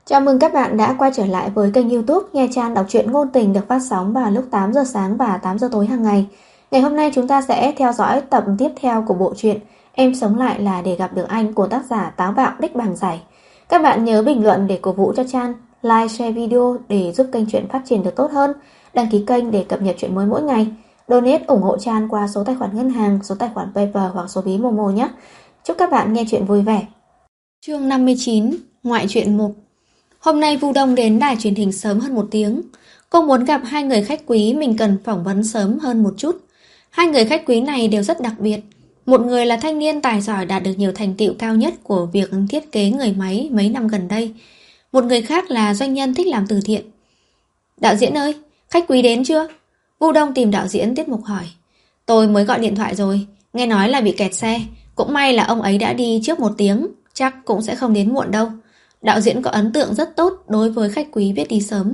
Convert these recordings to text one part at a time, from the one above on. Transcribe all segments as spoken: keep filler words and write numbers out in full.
Chào mừng các bạn đã quay trở lại với kênh YouTube Nha Trang đọc truyện ngôn tình được phát sóng vào lúc tám giờ sáng và tám giờ tối hàng ngày. Ngày hôm nay chúng ta sẽ theo dõi tập tiếp theo của bộ truyện Em sống lại là để gặp được anh của tác giả Táo Bạo Đích Bàng Giải. Các bạn nhớ bình luận để cổ vũ cho Trang, like, share video để giúp kênh truyện phát triển được tốt hơn, đăng ký kênh để cập nhật truyện mới mỗi ngày, donate ủng hộ Trang qua số tài khoản ngân hàng, số tài khoản PayPal hoặc số ví Momo nhé. Chúc các bạn nghe truyện vui vẻ. Chương năm mươi chín, ngoại truyện một. Hôm nay Vu Đông đến đài truyền hình sớm hơn một tiếng. Cô muốn gặp hai người khách quý mình cần phỏng vấn sớm hơn một chút. Hai người khách quý này đều rất đặc biệt. Một người là thanh niên tài giỏi đạt được nhiều thành tựu cao nhất của việc thiết kế người máy mấy năm gần đây. Một người khác là doanh nhân thích làm từ thiện. Đạo diễn ơi, khách quý đến chưa? Vu Đông tìm đạo diễn tiết mục hỏi. Tôi mới gọi điện thoại rồi, nghe nói là bị kẹt xe. Cũng may là ông ấy đã đi trước một tiếng, chắc cũng sẽ không đến muộn đâu. Đạo diễn có ấn tượng rất tốt đối với khách quý biết đi sớm.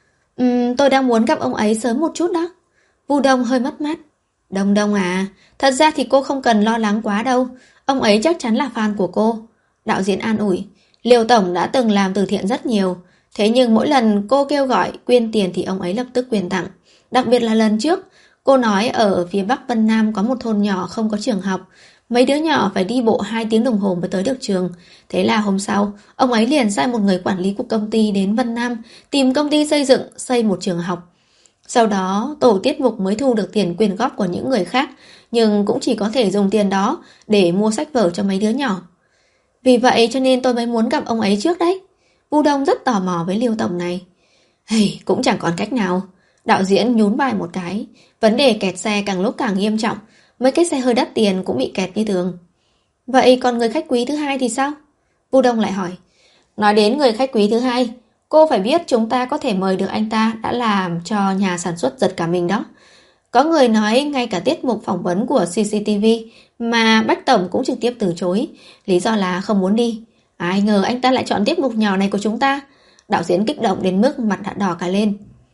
Ừm, tôi đang muốn gặp ông ấy sớm một chút đó. Vu Đông hơi mất mát. Đông Đông à, thật ra thì cô không cần lo lắng quá đâu. Ông ấy chắc chắn là fan của cô. Đạo diễn an ủi. Liêu Tổng đã từng làm từ thiện rất nhiều. Thế nhưng mỗi lần cô kêu gọi quyên tiền thì ông ấy lập tức quyên tặng. Đặc biệt là lần trước, cô nói ở phía Bắc Vân Nam có một thôn nhỏ không có trường học. Mấy đứa nhỏ phải đi bộ hai tiếng đồng hồ mới tới được trường. Thế là hôm sau, ông ấy liền sai một người quản lý của công ty đến Vân Nam tìm công ty xây dựng, xây một trường học. Sau đó, tổ tiết mục mới thu được tiền quyên góp của những người khác, nhưng cũng chỉ có thể dùng tiền đó để mua sách vở cho mấy đứa nhỏ. Vì vậy cho nên tôi mới muốn gặp ông ấy trước đấy. Vu Đông rất tò mò với Liêu Tổng này. Hey, cũng chẳng còn cách nào. Đạo diễn nhún vai một cái. Vấn đề kẹt xe càng lúc càng nghiêm trọng. Mấy cái xe hơi đắt tiền cũng bị kẹt như thường. Vậy còn người khách quý thứ hai thì sao? Vu Đông lại hỏi. Nói đến người khách quý thứ hai, cô phải biết chúng ta có thể mời được anh ta đã làm cho nhà sản xuất giật cả mình đó. Có người nói ngay cả tiết mục phỏng vấn của xê xê tê vê mà Bách Tổng cũng trực tiếp từ chối. Lý do là không muốn đi. Ai ngờ anh ta lại chọn tiết mục nhỏ này của chúng ta. Đạo diễn kích động đến mức mặt đã đỏ cả lên.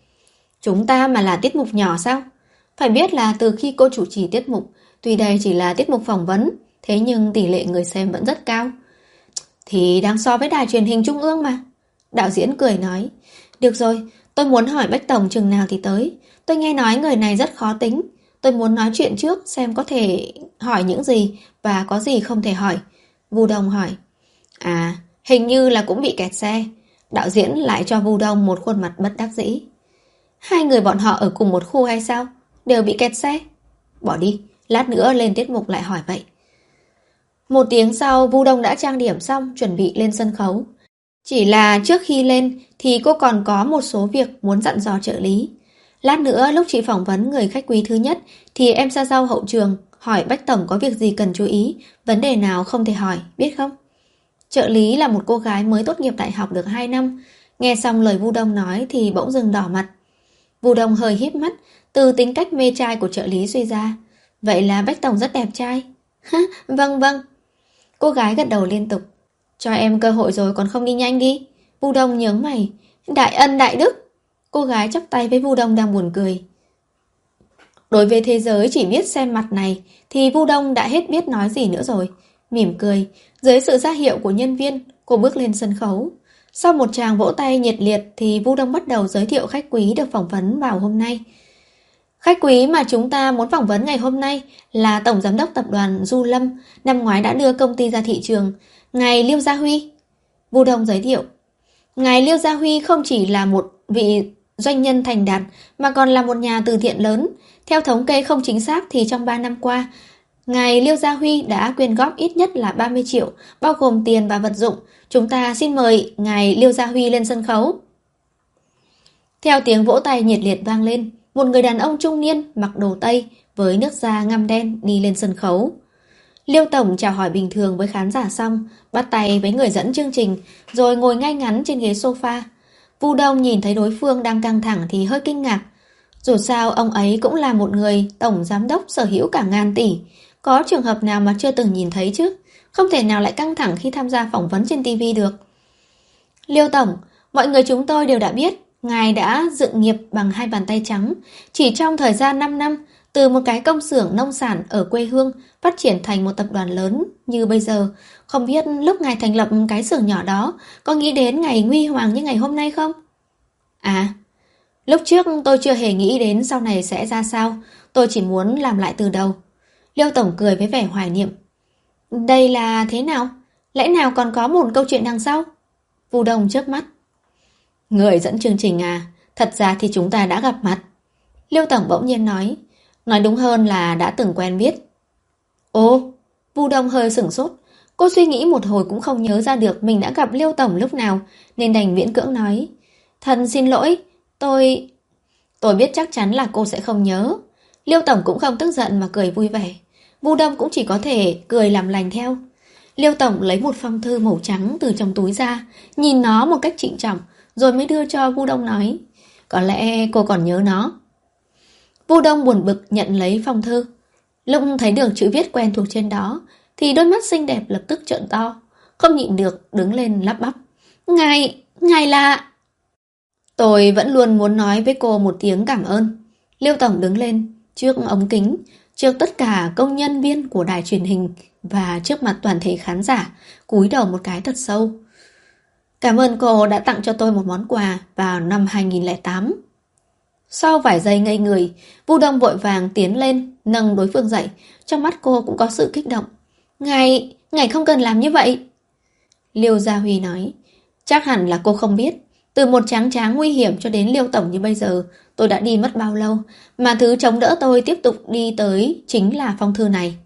Chúng ta mà là tiết mục nhỏ sao? Phải biết là từ khi cô chủ trì tiết mục, tuy đây chỉ là tiết mục phỏng vấn, thế nhưng tỷ lệ người xem vẫn rất cao. Thì đang so với đài truyền hình trung ương mà. Đạo diễn cười nói. Được rồi, tôi muốn hỏi Bách Tổng chừng nào thì tới. Tôi nghe nói người này rất khó tính. Tôi muốn nói chuyện trước xem có thể hỏi những gì và có gì không thể hỏi. Vu Đông hỏi. À, hình như là cũng bị kẹt xe. Đạo diễn lại cho Vu Đông một khuôn mặt bất đắc dĩ. Hai người bọn họ ở cùng một khu hay sao? Đều bị kẹt xe? Bỏ đi, lát nữa lên tiết mục lại hỏi vậy. Một tiếng sau, Vu Đông đã trang điểm xong, chuẩn bị lên sân khấu. Chỉ là trước khi lên thì cô còn có một số việc muốn dặn dò trợ lý. Lát nữa lúc chị phỏng vấn người khách quý thứ nhất thì em ra sau hậu trường hỏi Bách Tổng có việc gì cần chú ý, vấn đề nào không thể hỏi, biết không? Trợ lý là một cô gái mới tốt nghiệp đại học được hai năm. Nghe xong lời Vu Đông nói thì bỗng dưng đỏ mặt. Vu Đông hơi híp mắt, từ tính cách mê trai của trợ lý suy ra. Vậy là Bách Tổng rất đẹp trai. Ha, vâng vâng. Cô gái gật đầu liên tục. Cho em cơ hội rồi còn không đi nhanh đi. Vu Đông nhớ mày. Đại ân đại đức. Cô gái chắp tay với Vu Đông đang buồn cười. Đối với thế giới chỉ biết xem mặt này thì Vu Đông đã hết biết nói gì nữa rồi. Mỉm cười, dưới sự ra hiệu của nhân viên, cô bước lên sân khấu. Sau một tràng vỗ tay nhiệt liệt thì Vu Đông bắt đầu giới thiệu khách quý được phỏng vấn vào hôm nay. Khách quý mà chúng ta muốn phỏng vấn ngày hôm nay là Tổng Giám đốc Tập đoàn Du Lâm, năm ngoái đã đưa công ty ra thị trường, ngài Liêu Gia Huy. Vu Đông giới thiệu. Ngài Liêu Gia Huy không chỉ là một vị doanh nhân thành đạt mà còn là một nhà từ thiện lớn. Theo thống kê không chính xác thì trong ba năm qua, ngài Liêu Gia Huy đã quyên góp ít nhất là ba mươi triệu, bao gồm tiền và vật dụng. Chúng ta xin mời ngài Liêu Gia Huy lên sân khấu. Theo tiếng vỗ tay nhiệt liệt vang lên, một người đàn ông trung niên mặc đồ Tây với nước da ngăm đen đi lên sân khấu. Liêu Tổng chào hỏi bình thường với khán giả xong, bắt tay với người dẫn chương trình, rồi ngồi ngay ngắn trên ghế sofa. Vu Đông nhìn thấy đối phương đang căng thẳng thì hơi kinh ngạc. Dù sao ông ấy cũng là một người tổng giám đốc sở hữu cả ngàn tỷ. Có trường hợp nào mà chưa từng nhìn thấy chứ? Không thể nào lại căng thẳng khi tham gia phỏng vấn trên ti vi được. Liêu Tổng, mọi người chúng tôi đều đã biết ngài đã dựng nghiệp bằng hai bàn tay trắng. Chỉ trong thời gian năm năm, Từ một cái công xưởng nông sản ở quê hương phát triển thành một tập đoàn lớn như bây giờ. Không biết lúc ngài thành lập cái xưởng nhỏ đó có nghĩ đến ngày huy hoàng như ngày hôm nay không? À, lúc trước tôi chưa hề nghĩ đến sau này sẽ ra sao. Tôi chỉ muốn làm lại từ đầu. Liêu Tổng cười với vẻ hoài niệm. Đây là thế nào? Lẽ nào còn có một câu chuyện đằng sau? Vu Đông chớp mắt. Người dẫn chương trình à? Thật ra thì chúng ta đã gặp mặt. Liêu Tổng bỗng nhiên nói. Nói đúng hơn là đã từng quen biết. Ồ, Vu Đông hơi sửng sốt. Cô suy nghĩ một hồi cũng không nhớ ra được mình đã gặp Liêu Tổng lúc nào, nên đành miễn cưỡng nói. Thần xin lỗi, tôi... Tôi biết chắc chắn là cô sẽ không nhớ. Liêu Tổng cũng không tức giận mà cười vui vẻ. Vu Đông cũng chỉ có thể cười làm lành theo. Liêu Tổng lấy một phong thư màu trắng từ trong túi ra, nhìn nó một cách trịnh trọng, rồi mới đưa cho Vu Đông nói. Có lẽ cô còn nhớ nó. Vu Đông buồn bực nhận lấy phong thư. Lúc thấy được chữ viết quen thuộc trên đó, thì đôi mắt xinh đẹp lập tức trợn to, không nhịn được đứng lên lắp bắp. Ngài, ngài là... Tôi vẫn luôn muốn nói với cô một tiếng cảm ơn. Liêu Tổng đứng lên, trước ống kính, trước tất cả công nhân viên của đài truyền hình và trước mặt toàn thể khán giả, cúi đầu một cái thật sâu. Cảm ơn cô đã tặng cho tôi một món quà vào năm hai nghìn lẻ tám. Sau vài giây ngây người, Vu Đông vội vàng tiến lên, nâng đối phương dậy, trong mắt cô cũng có sự kích động. Ngài, ngài không cần làm như vậy. Liêu Gia Huy nói, chắc hẳn là cô không biết, từ một tráng tráng nguy hiểm cho đến Liêu Tổng như bây giờ, tôi đã đi mất bao lâu, mà thứ chống đỡ tôi tiếp tục đi tới chính là phong thư này.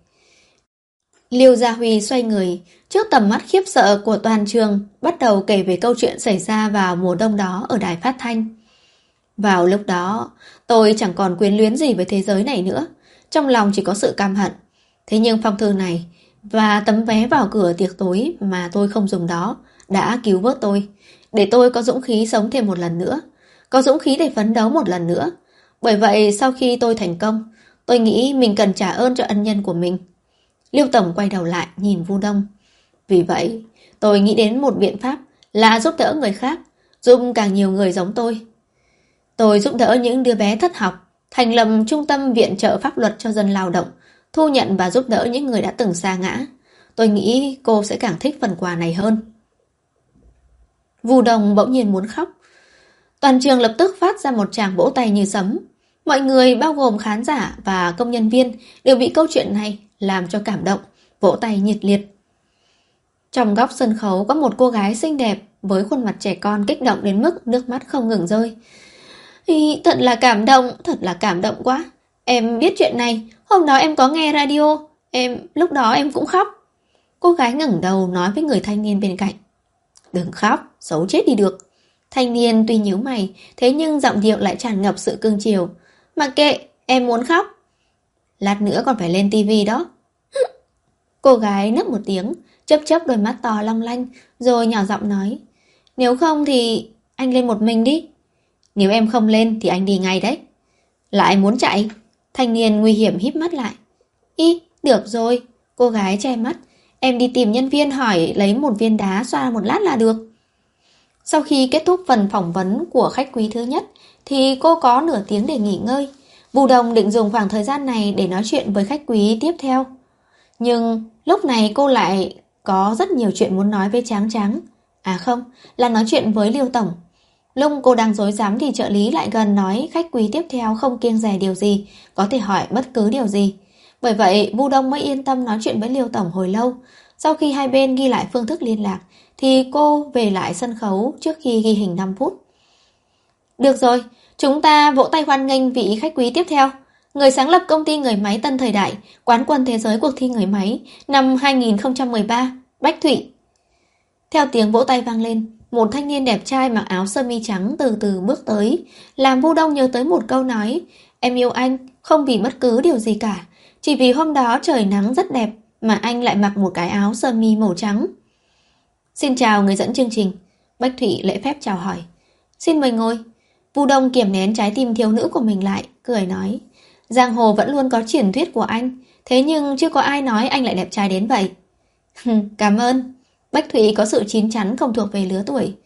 Liêu Gia Huy xoay người, trước tầm mắt khiếp sợ của toàn trường, bắt đầu kể về câu chuyện xảy ra vào mùa đông đó ở đài phát thanh. Vào lúc đó, tôi chẳng còn quyến luyến gì với thế giới này nữa, trong lòng chỉ có sự căm hận. Thế nhưng phong thư này và tấm vé vào cửa tiệc tối mà tôi không dùng đó đã cứu vớt tôi, để tôi có dũng khí sống thêm một lần nữa, có dũng khí để phấn đấu một lần nữa. Bởi vậy sau khi tôi thành công, tôi nghĩ mình cần trả ơn cho ân nhân của mình. Liêu Tổng quay đầu lại nhìn Vu Đông. Vì vậy, tôi nghĩ đến một biện pháp là giúp đỡ người khác, giúp càng nhiều người giống tôi. Tôi giúp đỡ những đứa bé thất học, thành lập trung tâm viện trợ pháp luật cho dân lao động, thu nhận và giúp đỡ những người đã từng sa ngã. Tôi nghĩ cô sẽ càng thích phần quà này hơn. Vu Đông bỗng nhiên muốn khóc. Toàn trường lập tức phát ra một tràng vỗ tay như sấm. Mọi người bao gồm khán giả và công nhân viên đều bị câu chuyện này làm cho cảm động, vỗ tay nhiệt liệt. Trong góc sân khấu có một cô gái xinh đẹp với khuôn mặt trẻ con kích động đến mức nước mắt không ngừng rơi. Ý, thật là cảm động, thật là cảm động quá. Em biết chuyện này, hôm đó em có nghe radio, em lúc đó em cũng khóc. Cô gái ngẩng đầu nói với người thanh niên bên cạnh. Đừng khóc, xấu chết đi được. Thanh niên tuy nhíu mày, thế nhưng giọng điệu lại tràn ngập sự cưng chiều. Mặc kệ, em muốn khóc. Lát nữa còn phải lên tivi đó. Cô gái nấc một tiếng, chớp chớp đôi mắt to long lanh, rồi nhỏ giọng nói. Nếu không thì anh lên một mình đi. Nếu em không lên thì anh đi ngay đấy. Lại muốn chạy? Thanh niên nguy hiểm híp mắt lại. Ý, được rồi. Cô gái che mắt. Em đi tìm nhân viên hỏi lấy một viên đá xoa một lát là được. Sau khi kết thúc phần phỏng vấn của khách quý thứ nhất, thì cô có nửa tiếng để nghỉ ngơi. Vu Đông định dùng khoảng thời gian này để nói chuyện với khách quý tiếp theo. Nhưng lúc này cô lại có rất nhiều chuyện muốn nói với Tráng Tráng. À không, là nói chuyện với Liêu Tổng. Lúc cô đang rối rắm thì trợ lý lại gần nói khách quý tiếp theo không kiêng dè điều gì, có thể hỏi bất cứ điều gì. Bởi vậy Vu Đông mới yên tâm nói chuyện với Liêu Tổng hồi lâu. Sau khi hai bên ghi lại phương thức liên lạc, thì cô về lại sân khấu trước khi ghi hình năm phút. Được rồi, chúng ta vỗ tay hoan nghênh vị khách quý tiếp theo. Người sáng lập công ty người máy Tân Thời Đại, quán quân thế giới cuộc thi người máy năm hai nghìn không trăm mười ba, Bách Thụy. Theo tiếng vỗ tay vang lên, một thanh niên đẹp trai mặc áo sơ mi trắng từ từ bước tới, làm Vu Đông nhớ tới một câu nói. Em yêu anh không vì bất cứ điều gì cả, chỉ vì hôm đó trời nắng rất đẹp mà anh lại mặc một cái áo sơ mi màu trắng. Xin chào người dẫn chương trình. Bách Thụy lễ phép chào hỏi. Xin mời ngồi. Vu Đông kiềm nén trái tim thiếu nữ của mình lại, cười nói. Giang hồ vẫn luôn có truyền thuyết của anh, thế nhưng chưa có ai nói anh lại đẹp trai đến vậy. Cảm ơn. Bách Thụy có sự chín chắn không thuộc về lứa tuổi.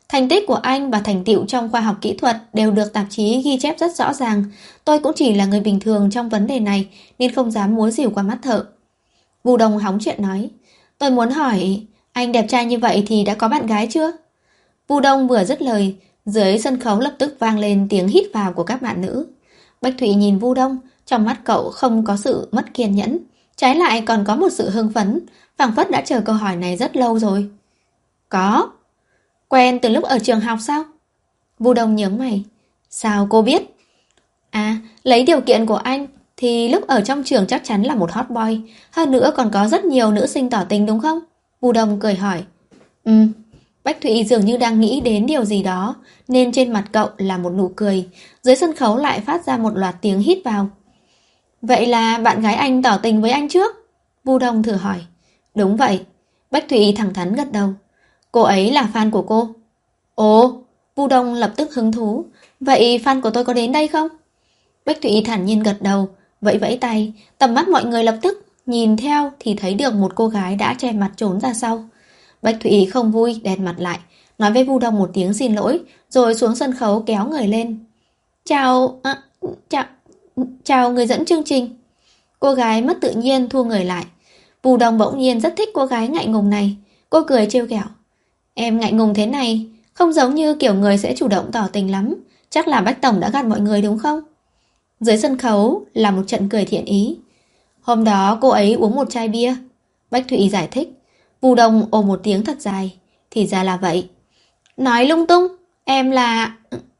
Thành tích của anh và thành tựu trong khoa học kỹ thuật đều được tạp chí ghi chép rất rõ ràng. Tôi cũng chỉ là người bình thường trong vấn đề này nên không dám múa rìu qua mắt thợ. Vu Đông hóng chuyện nói, tôi muốn hỏi, anh đẹp trai như vậy thì đã có bạn gái chưa? Vu Đông vừa dứt lời, dưới sân khấu lập tức vang lên tiếng hít vào của các bạn nữ. Bách Thụy nhìn Vu Đông, trong mắt cậu không có sự mất kiên nhẫn, trái lại còn có một sự hưng phấn, phảng phất đã chờ câu hỏi này rất lâu rồi. Có. Quen từ lúc ở trường học sao? Vu Đông nhướng mày. Sao cô biết? À, lấy điều kiện của anh thì lúc ở trong trường chắc chắn là một hot boy, hơn nữa còn có rất nhiều nữ sinh tỏ tình đúng không? Vu Đông cười hỏi. Ừ. Bách Thụy dường như đang nghĩ đến điều gì đó, nên trên mặt cậu là một nụ cười. Dưới sân khấu lại phát ra một loạt tiếng hít vào. Vậy là bạn gái anh tỏ tình với anh trước? Vu Đông thử hỏi. Đúng vậy. Bách Thụy thẳng thắn gật đầu. Cô ấy là fan của cô. Ồ, Vu Đông lập tức hứng thú. Vậy fan của tôi có đến đây không? Bách Thụy thản nhiên gật đầu, vẫy vẫy tay. Tầm mắt mọi người lập tức nhìn theo thì thấy được một cô gái đã che mặt trốn ra sau. Bách Thụy không vui, đen mặt lại, nói với Vu Đông một tiếng xin lỗi, rồi xuống sân khấu kéo người lên. Chào, à, chào, chào người dẫn chương trình. Cô gái mất tự nhiên thu người lại. Vu Đông bỗng nhiên rất thích cô gái ngại ngùng này. Cô cười trêu ghẹo. Em ngại ngùng thế này, không giống như kiểu người sẽ chủ động tỏ tình lắm. Chắc là Bách Tổng đã gạt mọi người đúng không? Dưới sân khấu là một trận cười thiện ý. Hôm đó cô ấy uống một chai bia. Bách Thụy giải thích. Vu Đông ồ một tiếng thật dài. Thì ra là vậy. Nói lung tung, em là...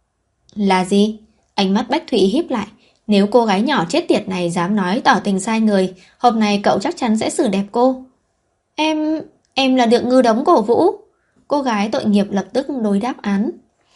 Là gì? Ánh mắt Bách Thụy híp lại. Nếu cô gái nhỏ chết tiệt này dám nói tỏ tình sai người, hôm nay cậu chắc chắn sẽ xử đẹp cô. Em... em là được ngư đống cổ vũ. Cô gái tội nghiệp lập tức đối đáp án.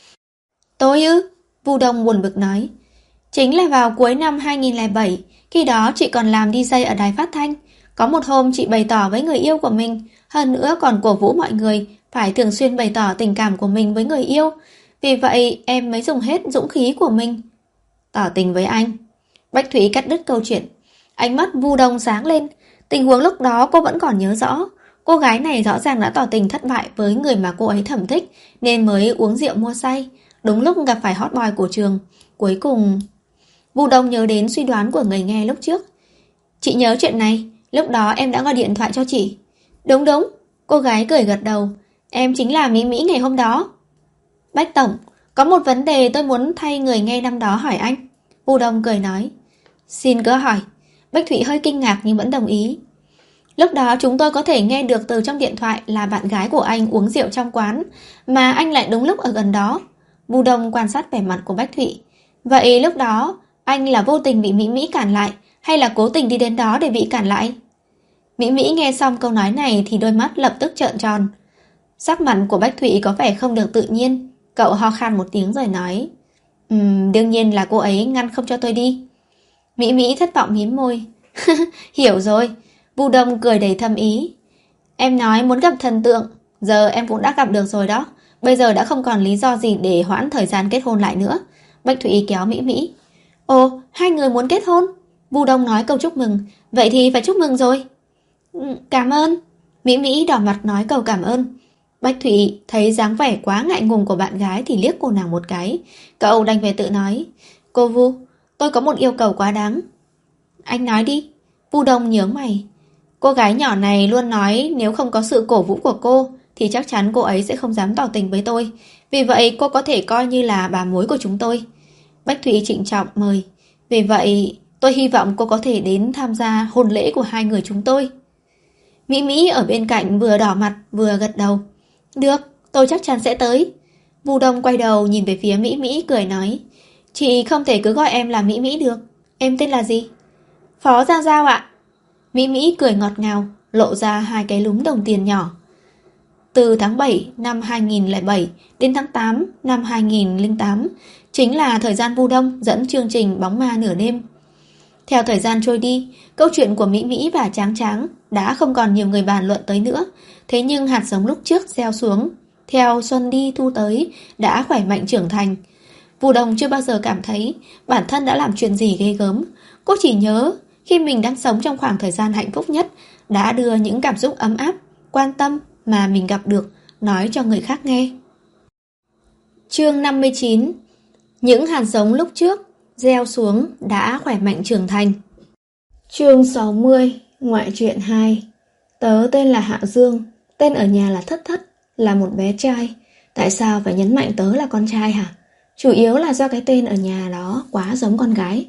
Tôi ư? Vu Đông buồn bực nói. Chính là vào cuối năm hai nghìn lẻ bảy, khi đó chị còn làm đi jay ở đài phát thanh. Có một hôm chị bày tỏ với người yêu của mình, hơn nữa còn cổ vũ mọi người phải thường xuyên bày tỏ tình cảm của mình với người yêu. Vì vậy em mới dùng hết dũng khí của mình. Tỏ tình với anh. Bách Thủy cắt đứt câu chuyện. Ánh mắt Vu Đông sáng lên. Tình huống lúc đó cô vẫn còn nhớ rõ. Cô gái này rõ ràng đã tỏ tình thất bại với người mà cô ấy thầm thích, nên mới uống rượu mua say. Đúng lúc gặp phải hot boy của trường. Cuối cùng... Vu Đông nhớ đến suy đoán của người nghe lúc trước. Chị nhớ chuyện này, lúc đó em đã gọi điện thoại cho chị. Đúng đúng, cô gái cười gật đầu. Em chính là Mỹ Mỹ ngày hôm đó. Bách Tổng, có một vấn đề tôi muốn thay người nghe năm đó hỏi anh. Vu Đông cười nói. Xin cứ hỏi. Bách Thụy hơi kinh ngạc nhưng vẫn đồng ý. Lúc đó chúng tôi có thể nghe được từ trong điện thoại là bạn gái của anh uống rượu trong quán, mà anh lại đúng lúc ở gần đó. Vu Đông quan sát vẻ mặt của Bách Thụy. Vậy lúc đó anh là vô tình bị Mỹ Mỹ cản lại, hay là cố tình đi đến đó để bị cản lại? Mỹ Mỹ nghe xong câu nói này thì đôi mắt lập tức trợn tròn. Sắc mặt của Bách Thụy có vẻ không được tự nhiên. Cậu ho khan một tiếng rồi nói. Ừm, đương nhiên là cô ấy ngăn không cho tôi đi. Mỹ Mỹ thất vọng mím môi. Hiểu rồi. Vu Đông cười đầy thâm ý. Em nói muốn gặp thần tượng, giờ em cũng đã gặp được rồi đó. Bây giờ đã không còn lý do gì để hoãn thời gian kết hôn lại nữa. Bách Thụy kéo Mỹ Mỹ. Ồ, hai người muốn kết hôn? Vu Đông nói câu chúc mừng. Vậy thì phải chúc mừng rồi. Cảm ơn. Mỹ Mỹ đỏ mặt nói câu cảm ơn. Bách Thụy thấy dáng vẻ quá ngại ngùng của bạn gái thì liếc cô nàng một cái. Cậu đành phải tự nói. Cô Vu, tôi có một yêu cầu quá đáng. Anh nói đi. Vu Đông nhướng mày. Cô gái nhỏ này luôn nói nếu không có sự cổ vũ của cô thì chắc chắn cô ấy sẽ không dám tỏ tình với tôi. Vì vậy cô có thể coi như là bà mối của chúng tôi. Bách Thụy trịnh trọng mời. Vì vậy tôi hy vọng cô có thể đến tham gia hôn lễ của hai người chúng tôi. Mỹ Mỹ ở bên cạnh vừa đỏ mặt vừa gật đầu. Được, tôi chắc chắn sẽ tới. Vu Đông quay đầu nhìn về phía Mỹ Mỹ cười nói. Chị không thể cứ gọi em là Mỹ Mỹ được. Em tên là gì? Phó Giang Giao ạ. Mỹ Mỹ cười ngọt ngào, lộ ra hai cái lúm đồng tiền nhỏ. Từ tháng bảy năm hai nghìn lẻ bảy đến tháng tám năm hai nghìn lẻ tám chính là thời gian Vu Đông dẫn chương trình Bóng Ma Nửa Đêm. Theo thời gian trôi đi, câu chuyện của Mỹ Mỹ và Tráng Tráng đã không còn nhiều người bàn luận tới nữa. Thế nhưng hạt giống lúc trước gieo xuống, theo xuân đi thu tới, đã khỏe mạnh trưởng thành. Vu Đông chưa bao giờ cảm thấy bản thân đã làm chuyện gì ghê gớm. Cô chỉ nhớ khi mình đang sống trong khoảng thời gian hạnh phúc nhất, đã đưa những cảm xúc ấm áp, quan tâm mà mình gặp được nói cho người khác nghe. Chương năm mươi chín. Những hạt giống lúc trước gieo xuống đã khỏe mạnh trưởng thành. Chương sáu mươi. Ngoại truyện hai. Tớ tên là Hạ Dương, tên ở nhà là Thất Thất, là một bé trai. Tại sao phải nhấn mạnh tớ là con trai hả? Chủ yếu là do cái tên ở nhà đó quá giống con gái.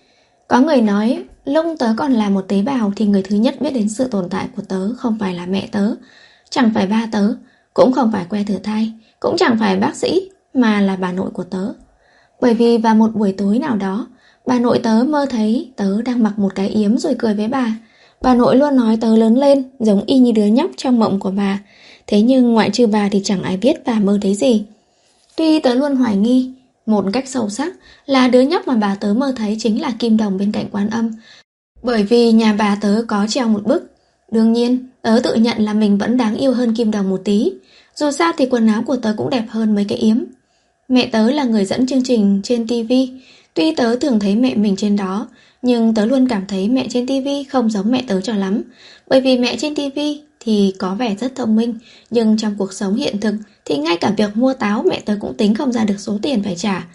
Có người nói lúc tớ còn là một tế bào thì người thứ nhất biết đến sự tồn tại của tớ không phải là mẹ tớ, chẳng phải ba tớ, cũng không phải que thử thai, cũng chẳng phải bác sĩ, mà là bà nội của tớ. Bởi vì vào một buổi tối nào đó, bà nội tớ mơ thấy tớ đang mặc một cái yếm rồi cười với bà. Bà nội luôn nói tớ lớn lên giống y như đứa nhóc trong mộng của bà. Thế nhưng ngoại trừ bà thì chẳng ai biết bà mơ thấy gì. Tuy tớ luôn hoài nghi một cách sâu sắc là đứa nhóc mà bà tớ mơ thấy chính là Kim Đồng bên cạnh Quan Âm, bởi vì nhà bà tớ có treo một bức. Đương nhiên tớ tự nhận là mình vẫn đáng yêu hơn Kim Đồng một tí. Dù sao thì quần áo của tớ cũng đẹp hơn mấy cái yếm. Mẹ tớ là người dẫn chương trình trên tivi. Tuy tớ thường thấy mẹ mình trên đó, nhưng tớ luôn cảm thấy mẹ trên tivi không giống mẹ tớ cho lắm. Bởi vì mẹ trên tivi thì có vẻ rất thông minh, nhưng trong cuộc sống hiện thực thì ngay cả việc mua táo mẹ tớ cũng tính không ra được số tiền phải trả.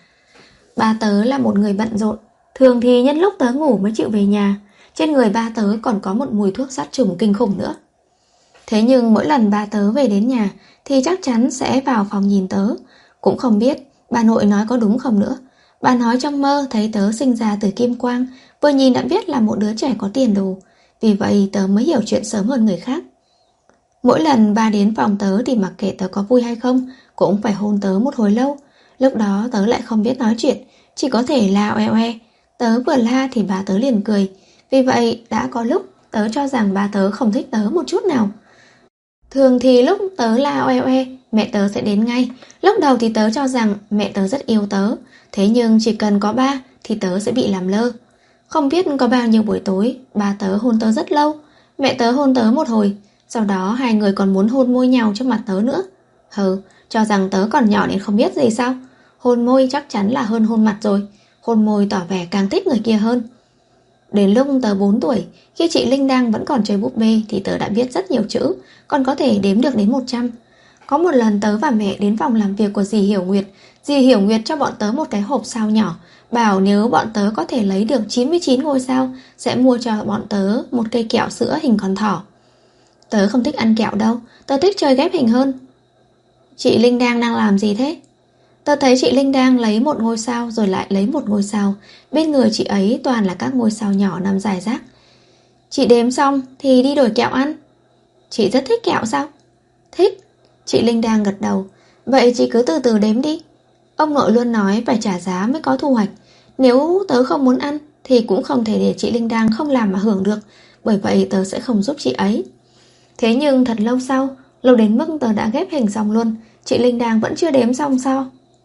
Ba tớ là một người bận rộn, thường thì nhân lúc tớ ngủ mới chịu về nhà. Trên người ba tớ còn có một mùi thuốc sát trùng kinh khủng nữa. Thế nhưng mỗi lần ba tớ về đến nhà thì chắc chắn sẽ vào phòng nhìn tớ. Cũng không biết bà nội nói có đúng không nữa. Bà nói trong mơ thấy tớ sinh ra từ kim quang, vừa nhìn đã biết là một đứa trẻ có tiền đồ. Vì vậy tớ mới hiểu chuyện sớm hơn người khác. Mỗi lần ba đến phòng tớ thì mặc kệ tớ có vui hay không cũng phải hôn tớ một hồi lâu. Lúc đó tớ lại không biết nói chuyện, chỉ có thể la oe oe. Tớ vừa la thì bà tớ liền cười. Vì vậy đã có lúc tớ cho rằng ba tớ không thích tớ một chút nào. Thường thì lúc tớ la oe oe, mẹ tớ sẽ đến ngay. Lúc đầu thì tớ cho rằng mẹ tớ rất yêu tớ. Thế nhưng chỉ cần có ba thì tớ sẽ bị làm lơ. Không biết có bao nhiêu buổi tối ba tớ hôn tớ rất lâu. Mẹ tớ hôn tớ một hồi, sau đó hai người còn muốn hôn môi nhau trước mặt tớ nữa. Hừ, cho rằng tớ còn nhỏ nên không biết gì sao. Hôn môi chắc chắn là hơn hôn mặt rồi. Hôn môi tỏ vẻ càng thích người kia hơn. Đến lúc tớ bốn tuổi, khi chị Linh Đang vẫn còn chơi búp bê thì tớ đã biết rất nhiều chữ, còn có thể đếm được đến một trăm. Có một lần tớ và mẹ đến phòng làm việc của dì Hiểu Nguyệt. Dì Hiểu Nguyệt cho bọn tớ một cái hộp sao nhỏ, bảo nếu bọn tớ có thể lấy được chín mươi chín ngôi sao sẽ mua cho bọn tớ một cây kẹo sữa hình con thỏ. Tớ không thích ăn kẹo đâu, tớ thích chơi ghép hình hơn. Chị Linh Đang đang làm gì thế? Tớ thấy chị Linh đang lấy một ngôi sao rồi lại lấy một ngôi sao. Bên người chị ấy toàn là các ngôi sao nhỏ nằm rải rác. Chị đếm xong thì đi đổi kẹo ăn. Chị rất thích kẹo sao? Thích. Chị Linh đang gật đầu. Vậy chị cứ từ từ đếm đi. Ông nội luôn nói phải trả giá mới có thu hoạch. Nếu tớ không muốn ăn thì cũng không thể để chị Linh đang không làm mà hưởng được. Bởi vậy tớ sẽ không giúp chị ấy. Thế nhưng thật lâu sau, lâu đến mức tớ đã ghép hình xong luôn, chị Linh đang vẫn chưa đếm xong sao?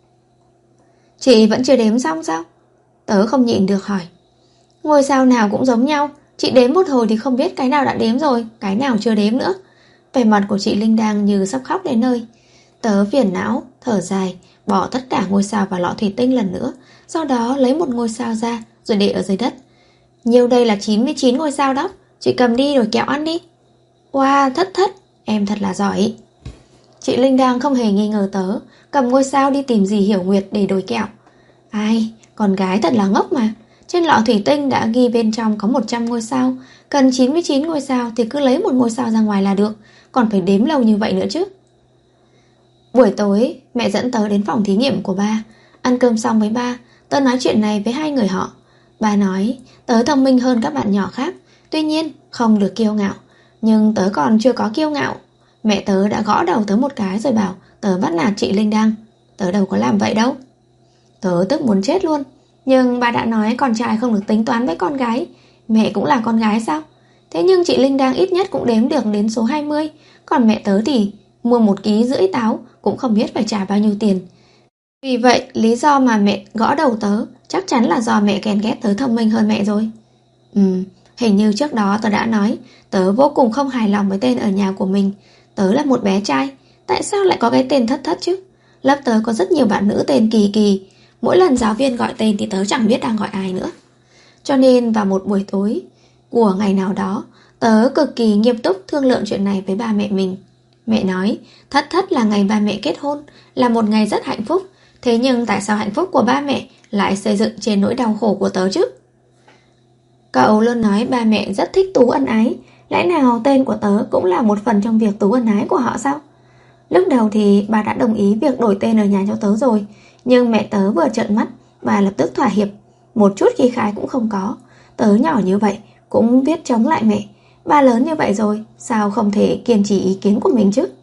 Chị vẫn chưa đếm xong sao? Tớ không nhịn được hỏi. Ngôi sao nào cũng giống nhau, chị đếm một hồi thì không biết cái nào đã đếm rồi, cái nào chưa đếm nữa. Vẻ mặt của chị Linh đang như sắp khóc đến nơi. Tớ phiền não, thở dài, bỏ tất cả ngôi sao vào lọ thủy tinh lần nữa, sau đó lấy một ngôi sao ra rồi để ở dưới đất. Nhiều đây là chín mươi chín ngôi sao đó, chị cầm đi rồi kẹo ăn đi. Wow, Thất Thất, em thật là giỏi. Chị Linh đang không hề nghi ngờ tớ, cầm ngôi sao đi tìm dì Hiểu Nguyệt để đổi kẹo. Ai, con gái thật là ngốc mà. Trên lọ thủy tinh đã ghi bên trong có một trăm ngôi sao. Cần chín mươi chín ngôi sao thì cứ lấy một ngôi sao ra ngoài là được. Còn phải đếm lâu như vậy nữa chứ. Buổi tối, mẹ dẫn tớ đến phòng thí nghiệm của ba. Ăn cơm xong với ba, tớ nói chuyện này với hai người họ. Ba nói, tớ thông minh hơn các bạn nhỏ khác. Tuy nhiên, không được kiêu ngạo. Nhưng tớ còn chưa có kiêu ngạo. Mẹ tớ đã gõ đầu tớ một cái rồi bảo tớ bắt nạt chị Linh Đang. Tớ đâu có làm vậy đâu. Tớ tức muốn chết luôn. Nhưng bà đã nói con trai không được tính toán với con gái. Mẹ cũng là con gái sao? Thế nhưng chị Linh Đang ít nhất cũng đếm được đến số hai mươi. Còn mẹ tớ thì mua một ký rưỡi táo cũng không biết phải trả bao nhiêu tiền. Vì vậy lý do mà mẹ gõ đầu tớ chắc chắn là do mẹ ghen ghét tớ thông minh hơn mẹ rồi. Ừ, hình như trước đó tớ đã nói tớ vô cùng không hài lòng với tên ở nhà của mình. Tớ là một bé trai, tại sao lại có cái tên Thất Thất chứ? Lớp tớ có rất nhiều bạn nữ tên Kỳ Kỳ. Mỗi lần giáo viên gọi tên thì tớ chẳng biết đang gọi ai nữa. Cho nên vào một buổi tối của ngày nào đó, tớ cực kỳ nghiêm túc thương lượng chuyện này với ba mẹ mình. Mẹ nói Thất Thất là ngày ba mẹ kết hôn, là một ngày rất hạnh phúc. Thế nhưng tại sao hạnh phúc của ba mẹ lại xây dựng trên nỗi đau khổ của tớ chứ? Cậu luôn nói ba mẹ rất thích Tú ân ái, lẽ nào tên của tớ cũng là một phần trong việc Tú ân ái của họ sao? Lúc đầu thì bà đã đồng ý việc đổi tên ở nhà cho tớ rồi, nhưng mẹ tớ vừa trợn mắt, bà lập tức thỏa hiệp, một chút khí khái cũng không có. Tớ nhỏ như vậy cũng biết chống lại mẹ, bà lớn như vậy rồi, sao không thể kiên trì ý kiến của mình chứ?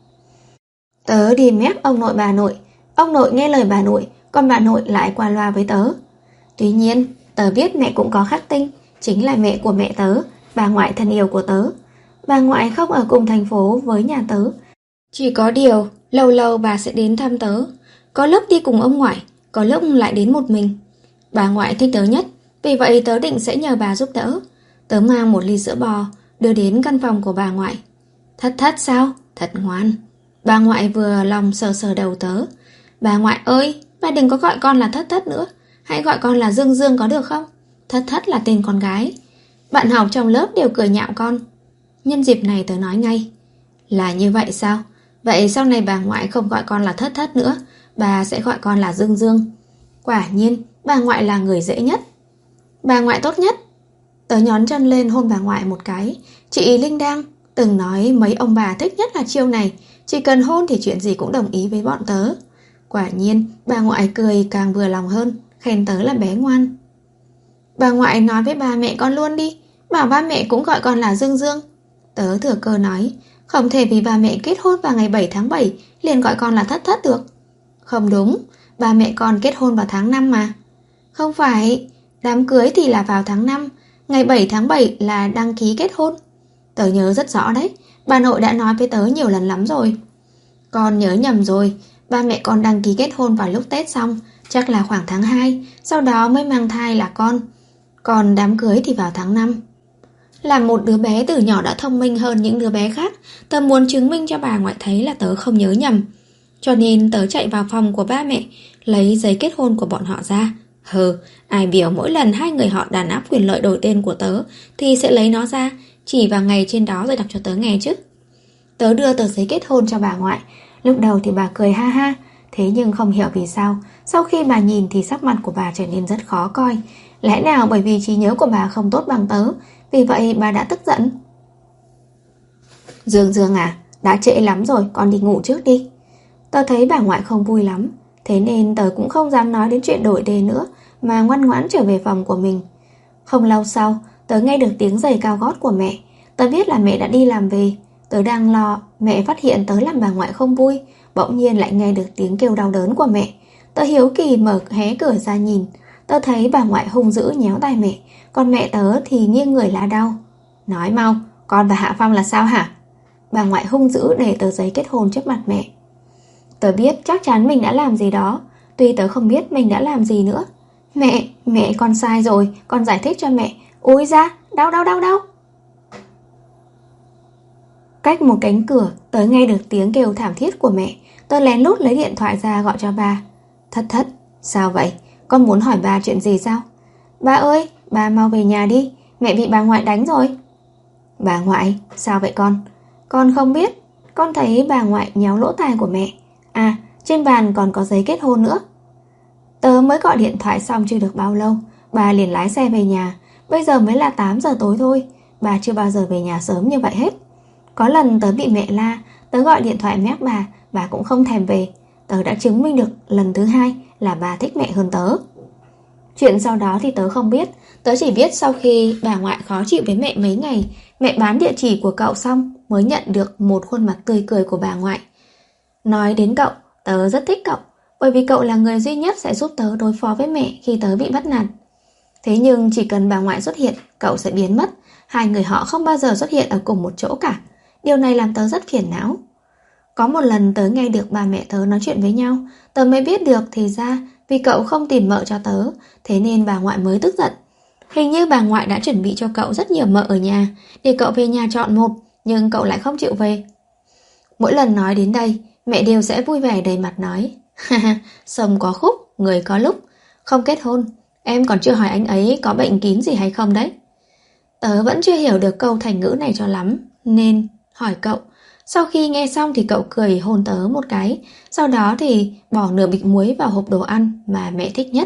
Tớ đi mép ông nội bà nội, ông nội nghe lời bà nội, còn bà nội lại qua loa với tớ. Tuy nhiên, tớ biết mẹ cũng có khắc tinh, chính là mẹ của mẹ tớ, bà ngoại thân yêu của tớ. Bà ngoại không ở cùng thành phố với nhà tớ, chỉ có điều lâu lâu bà sẽ đến thăm tớ, có lúc đi cùng ông ngoại, có lúc lại đến một mình. Bà ngoại thích tớ nhất, vì vậy tớ định sẽ nhờ bà giúp đỡ. Tớ mang một ly sữa bò đưa đến căn phòng của bà ngoại. Thất thất sao? Thật ngoan. Bà ngoại vừa lòng sờ sờ đầu tớ. Bà ngoại ơi, bà đừng có gọi con là Thất Thất nữa, hãy gọi con là Dương Dương có được không? Thất Thất là tên con gái. Bạn học trong lớp đều cười nhạo con. Nhân dịp này tớ nói ngay. Là như vậy sao? Vậy sau này bà ngoại không gọi con là Thất Thất nữa, bà sẽ gọi con là Dương Dương. Quả nhiên, bà ngoại là người dễ nhất. Bà ngoại tốt nhất. Tớ nhón chân lên hôn bà ngoại một cái. Chị Linh Đang từng nói mấy ông bà thích nhất là chiêu này, chỉ cần hôn thì chuyện gì cũng đồng ý với bọn tớ. Quả nhiên, bà ngoại cười càng vừa lòng hơn, khen tớ là bé ngoan. Bà ngoại nói với ba mẹ con luôn đi, bảo ba mẹ cũng gọi con là Dương Dương. Tớ thừa cơ nói, không thể vì ba mẹ kết hôn vào ngày bảy tháng bảy liền gọi con là Thất Thất được. Không đúng, ba mẹ con kết hôn vào tháng năm mà. Không phải, đám cưới thì là vào tháng năm, ngày bảy tháng bảy là đăng ký kết hôn. Tớ nhớ rất rõ đấy, bà nội đã nói với tớ nhiều lần lắm rồi. Con nhớ nhầm rồi, ba mẹ con đăng ký kết hôn vào lúc Tết xong, chắc là khoảng tháng hai, sau đó mới mang thai là con. Còn đám cưới thì vào tháng năm. Là một đứa bé từ nhỏ đã thông minh hơn những đứa bé khác, tớ muốn chứng minh cho bà ngoại thấy là tớ không nhớ nhầm. Cho nên tớ chạy vào phòng của ba mẹ, lấy giấy kết hôn của bọn họ ra. Hừ, ai biểu mỗi lần hai người họ đàn áp quyền lợi đổi tên của tớ thì sẽ lấy nó ra, chỉ vào ngày trên đó rồi đọc cho tớ nghe chứ. Tớ đưa tờ giấy kết hôn cho bà ngoại. Lúc đầu thì bà cười ha ha, thế nhưng không hiểu vì sao, sau khi bà nhìn thì sắc mặt của bà trở nên rất khó coi. Lẽ nào bởi vì trí nhớ của bà không tốt bằng tớ, vì vậy bà đã tức giận. Dương Dương à, đã trễ lắm rồi, con đi ngủ trước đi. Tớ thấy bà ngoại không vui lắm, thế nên tớ cũng không dám nói đến chuyện đổi đề nữa, mà ngoan ngoãn trở về phòng của mình. Không lâu sau, tớ nghe được tiếng giày cao gót của mẹ. Tớ biết là mẹ đã đi làm về. Tớ đang lo mẹ phát hiện tớ làm bà ngoại không vui, bỗng nhiên lại nghe được tiếng kêu đau đớn của mẹ. Tớ hiếu kỳ mở hé cửa ra nhìn. Tớ thấy bà ngoại hung dữ nhéo tay mẹ, còn mẹ tớ thì nghiêng người lá đau. Nói mau, con và Hạ Phong là sao hả? Bà ngoại hung dữ để tờ giấy kết hôn trước mặt mẹ. Tớ biết chắc chắn mình đã làm gì đó, tuy tớ không biết mình đã làm gì nữa. Mẹ, mẹ con sai rồi, con giải thích cho mẹ. Ôi da, đau đau đau đau. Cách một cánh cửa, tớ nghe được tiếng kêu thảm thiết của mẹ. Tớ lén lút lấy điện thoại ra gọi cho ba. Thất Thất, sao vậy? Con muốn hỏi ba chuyện gì sao? Ba ơi, ba mau về nhà đi, mẹ bị bà ngoại đánh rồi. Bà ngoại, sao vậy con? Con không biết, con thấy bà ngoại nhéo lỗ tai của mẹ. À, trên bàn còn có giấy kết hôn nữa. Tớ mới gọi điện thoại xong chưa được bao lâu, bà liền lái xe về nhà. Bây giờ mới là tám giờ tối thôi, bà chưa bao giờ về nhà sớm như vậy hết. Có lần tớ bị mẹ la, tớ gọi điện thoại mép bà, bà cũng không thèm về. Tớ đã chứng minh được lần thứ hai là bà thích mẹ hơn tớ. Chuyện sau đó thì tớ không biết. Tớ chỉ biết sau khi bà ngoại khó chịu với mẹ mấy ngày, mẹ bán địa chỉ của cậu xong mới nhận được một khuôn mặt tươi cười của bà ngoại. Nói đến cậu, tớ rất thích cậu, bởi vì cậu là người duy nhất sẽ giúp tớ đối phó với mẹ khi tớ bị bắt nạt. Thế nhưng chỉ cần bà ngoại xuất hiện, cậu sẽ biến mất. Hai người họ không bao giờ xuất hiện ở cùng một chỗ cả. Điều này làm tớ rất phiền não. Có một lần tớ nghe được bà mẹ tớ nói chuyện với nhau, tớ mới biết được thì ra vì cậu không tìm mợ cho tớ, thế nên bà ngoại mới tức giận. Hình như bà ngoại đã chuẩn bị cho cậu rất nhiều mợ ở nhà, để cậu về nhà chọn một, nhưng cậu lại không chịu về. Mỗi lần nói đến đây, mẹ đều sẽ vui vẻ đầy mặt nói, haha, sông có khúc, người có lúc, không kết hôn, em còn chưa hỏi anh ấy có bệnh kín gì hay không đấy. Tớ vẫn chưa hiểu được câu thành ngữ này cho lắm, nên hỏi cậu, Sau khi nghe xong thì cậu cười hôn tớ một cái, sau đó thì bỏ nửa bịch muối vào hộp đồ ăn mà mẹ thích nhất.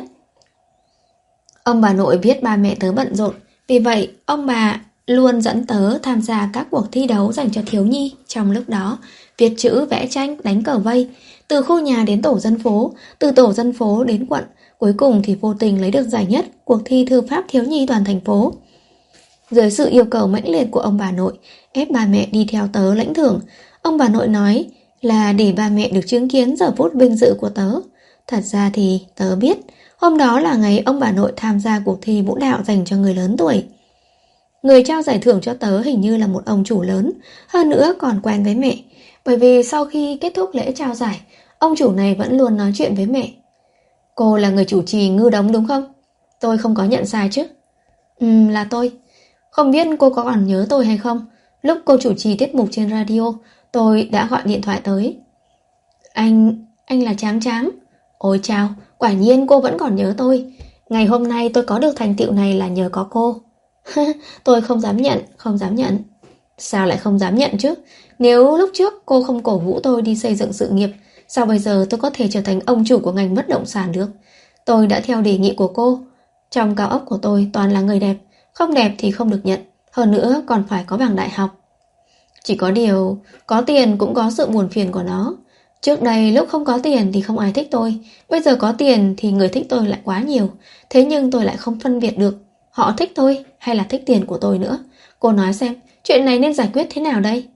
Ông bà nội biết ba mẹ tớ bận rộn, vì vậy ông bà luôn dẫn tớ tham gia các cuộc thi đấu dành cho thiếu nhi. Trong lúc đó, viết chữ, vẽ tranh, đánh cờ vây, từ khu nhà đến tổ dân phố, từ tổ dân phố đến quận, cuối cùng thì vô tình lấy được giải nhất cuộc thi thư pháp thiếu nhi toàn thành phố. Dưới sự yêu cầu mãnh liệt của ông bà nội, ép ba mẹ đi theo tớ lãnh thưởng, ông bà nội nói là để ba mẹ được chứng kiến giờ phút vinh dự của tớ. Thật ra thì tớ biết, hôm đó là ngày ông bà nội tham gia cuộc thi vũ đạo dành cho người lớn tuổi. Người trao giải thưởng cho tớ hình như là một ông chủ lớn, hơn nữa còn quen với mẹ, bởi vì sau khi kết thúc lễ trao giải, ông chủ này vẫn luôn nói chuyện với mẹ. Cô là người chủ trì Ngư Đống đúng không? Tôi không có nhận sai chứ? Ừm, là tôi. Không biết cô có còn nhớ tôi hay không? Lúc cô chủ trì tiết mục trên radio, tôi đã gọi điện thoại tới. Anh... anh là Tráng Tráng. Ôi chao, quả nhiên cô vẫn còn nhớ tôi. Ngày hôm nay tôi có được thành tựu này là nhờ có cô. Tôi không dám nhận, không dám nhận. Sao lại không dám nhận chứ? Nếu lúc trước cô không cổ vũ tôi đi xây dựng sự nghiệp, sao bây giờ tôi có thể trở thành ông chủ của ngành bất động sản được? Tôi đã theo đề nghị của cô. Trong cao ốc của tôi toàn là người đẹp, không đẹp thì không được nhận, hơn nữa còn phải có bằng đại học. Chỉ có điều, có tiền cũng có sự buồn phiền của nó. Trước đây lúc không có tiền thì không ai thích tôi, bây giờ có tiền thì người thích tôi lại quá nhiều. Thế nhưng tôi lại không phân biệt được họ thích tôi hay là thích tiền của tôi nữa. Cô nói xem, chuyện này nên giải quyết thế nào đây?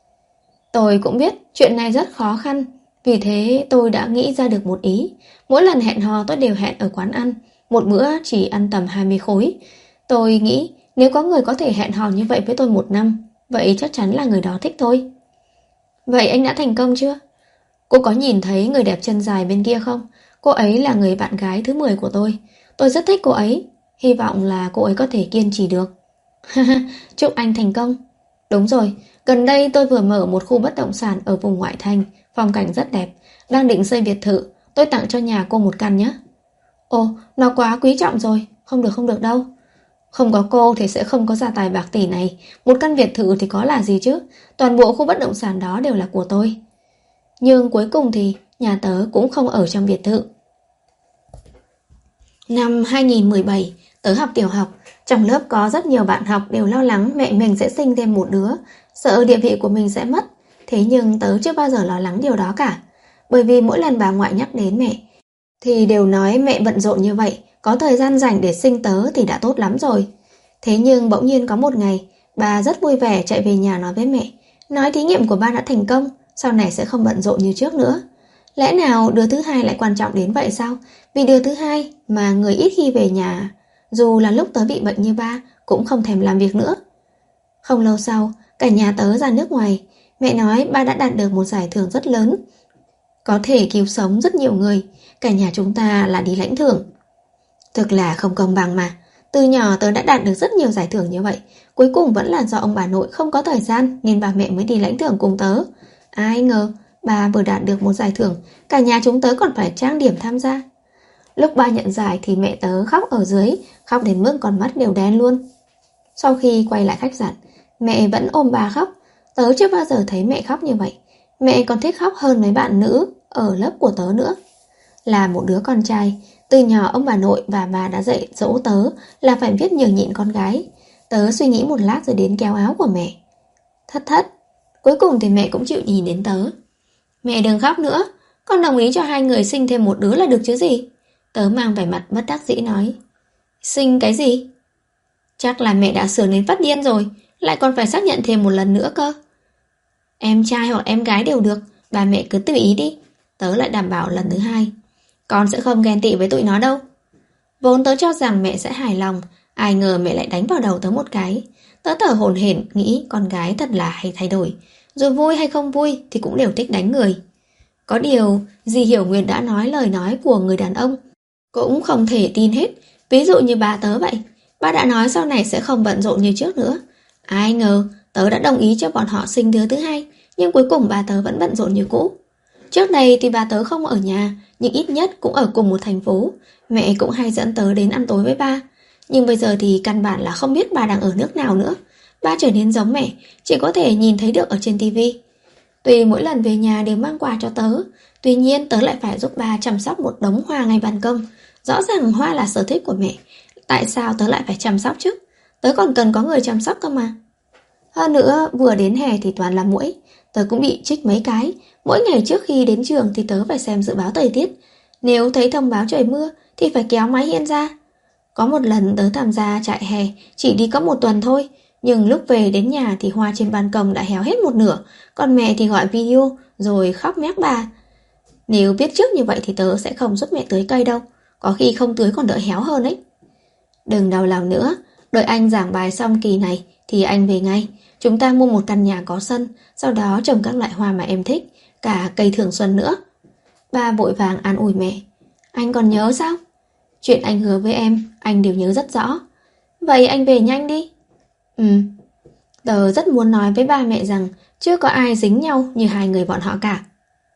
Tôi cũng biết chuyện này rất khó khăn, vì thế tôi đã nghĩ ra được một ý. Mỗi lần hẹn hò tôi đều hẹn ở quán ăn, một bữa chỉ ăn tầm hai mươi khối. Tôi nghĩ nếu có người có thể hẹn hò như vậy với tôi một năm, vậy chắc chắn là người đó thích tôi. Vậy anh đã thành công chưa? Cô có nhìn thấy người đẹp chân dài bên kia không? Cô ấy là người bạn gái thứ mười của tôi. Tôi rất thích cô ấy. Hy vọng là cô ấy có thể kiên trì được. Chúc anh thành công. Đúng rồi, gần đây tôi vừa mở một khu bất động sản ở vùng ngoại thành, phong cảnh rất đẹp. Đang định xây biệt thự, tôi tặng cho nhà cô một căn nhé. Ồ, nó quá quý trọng rồi. Không được không được đâu. Không có cô thì sẽ không có gia tài bạc tỷ này. Một căn biệt thự thì có là gì chứ? Toàn bộ khu bất động sản đó đều là của tôi. Nhưng cuối cùng thì nhà tớ cũng không ở trong biệt thự. Năm hai nghìn mười bảy, tớ học tiểu học. Trong lớp có rất nhiều bạn học đều lo lắng mẹ mình sẽ sinh thêm một đứa, sợ địa vị của mình sẽ mất. Thế nhưng tớ chưa bao giờ lo lắng điều đó cả. Bởi vì mỗi lần bà ngoại nhắc đến mẹ thì đều nói mẹ bận rộn như vậy, có thời gian rảnh để sinh tớ thì đã tốt lắm rồi. Thế nhưng bỗng nhiên có một ngày, bà rất vui vẻ chạy về nhà nói với mẹ, nói thí nghiệm của ba đã thành công, sau này sẽ không bận rộn như trước nữa. Lẽ nào đứa thứ hai lại quan trọng đến vậy sao? Vì đứa thứ hai mà người ít khi về nhà, dù là lúc tớ bị bệnh như ba, cũng không thèm làm việc nữa. Không lâu sau, cả nhà tớ ra nước ngoài. Mẹ nói ba đã đạt được một giải thưởng rất lớn, có thể cứu sống rất nhiều người. Cả nhà chúng ta là đi lãnh thưởng. Thực là không công bằng mà. Từ nhỏ tớ đã đạt được rất nhiều giải thưởng như vậy, cuối cùng vẫn là do ông bà nội không có thời gian nên ba mẹ mới đi lãnh thưởng cùng tớ. Ai ngờ bà vừa đạt được một giải thưởng, cả nhà chúng tớ còn phải trang điểm tham gia. Lúc ba nhận giải thì mẹ tớ khóc ở dưới, khóc đến mức con mắt đều đen luôn. Sau khi quay lại khách sạn, mẹ vẫn ôm bà khóc. Tớ chưa bao giờ thấy mẹ khóc như vậy. Mẹ còn thích khóc hơn mấy bạn nữ ở lớp của tớ nữa. Là một đứa con trai, từ nhỏ ông bà nội và bà đã dạy dỗ tớ là phải biết nhường nhịn con gái. Tớ suy nghĩ một lát rồi đến kéo áo của mẹ. Thất thất. Cuối cùng thì mẹ cũng chịu nhìn đến tớ. Mẹ đừng khóc nữa, con đồng ý cho hai người sinh thêm một đứa là được chứ gì. Tớ mang vẻ mặt bất đắc dĩ nói. Sinh cái gì? Chắc là mẹ đã sướng đến phát điên rồi, lại còn phải xác nhận thêm một lần nữa cơ. Em trai hoặc em gái đều được, bà mẹ cứ tự ý đi. Tớ lại đảm bảo lần thứ hai. Con sẽ không ghen tị với tụi nó đâu. Vốn tớ cho rằng mẹ sẽ hài lòng, ai ngờ mẹ lại đánh vào đầu tớ một cái. Tớ thở hổn hển nghĩ con gái thật là hay thay đổi. Dù vui hay không vui thì cũng đều thích đánh người. Có điều, dì Hiểu Nguyệt đã nói lời nói của người đàn ông cũng không thể tin hết. Ví dụ như bà tớ vậy, bà đã nói sau này sẽ không bận rộn như trước nữa. Ai ngờ tớ đã đồng ý cho bọn họ sinh đứa thứ hai, nhưng cuối cùng bà tớ vẫn bận rộn như cũ. Trước đây thì bà tớ không ở nhà, nhưng ít nhất cũng ở cùng một thành phố. Mẹ cũng hay dẫn tớ đến ăn tối với ba. Nhưng bây giờ thì căn bản là không biết bà đang ở nước nào nữa. Ba trở nên giống mẹ, chỉ có thể nhìn thấy được ở trên tivi. Tuy mỗi lần về nhà đều mang quà cho tớ, tuy nhiên tớ lại phải giúp bà chăm sóc một đống hoa ngay ban công. Rõ ràng hoa là sở thích của mẹ, tại sao tớ lại phải chăm sóc chứ? Tớ còn cần có người chăm sóc cơ mà. Hơn nữa, vừa đến hè thì toàn là muỗi, tớ cũng bị chích mấy cái. Mỗi ngày trước khi đến trường thì tớ phải xem dự báo thời tiết. Nếu thấy thông báo trời mưa thì phải kéo mái hiên ra. Có một lần tớ tham gia trại hè, chỉ đi có một tuần thôi, nhưng lúc về đến nhà thì hoa trên ban công đã héo hết một nửa, còn mẹ thì gọi video rồi khóc mét bà. Nếu biết trước như vậy thì tớ sẽ không giúp mẹ tưới cây đâu, có khi không tưới còn đỡ héo hơn ấy. Đừng đau lòng nữa, đợi anh giảng bài xong kỳ này thì anh về ngay. Chúng ta mua một căn nhà có sân, sau đó trồng các loại hoa mà em thích, cả cây thường xuân nữa. Ba vội vàng an ủi mẹ. Anh còn nhớ sao? Chuyện anh hứa với em, anh đều nhớ rất rõ. Vậy anh về nhanh đi. Ừ. Tớ rất muốn nói với ba mẹ rằng chưa có ai dính nhau như hai người bọn họ cả.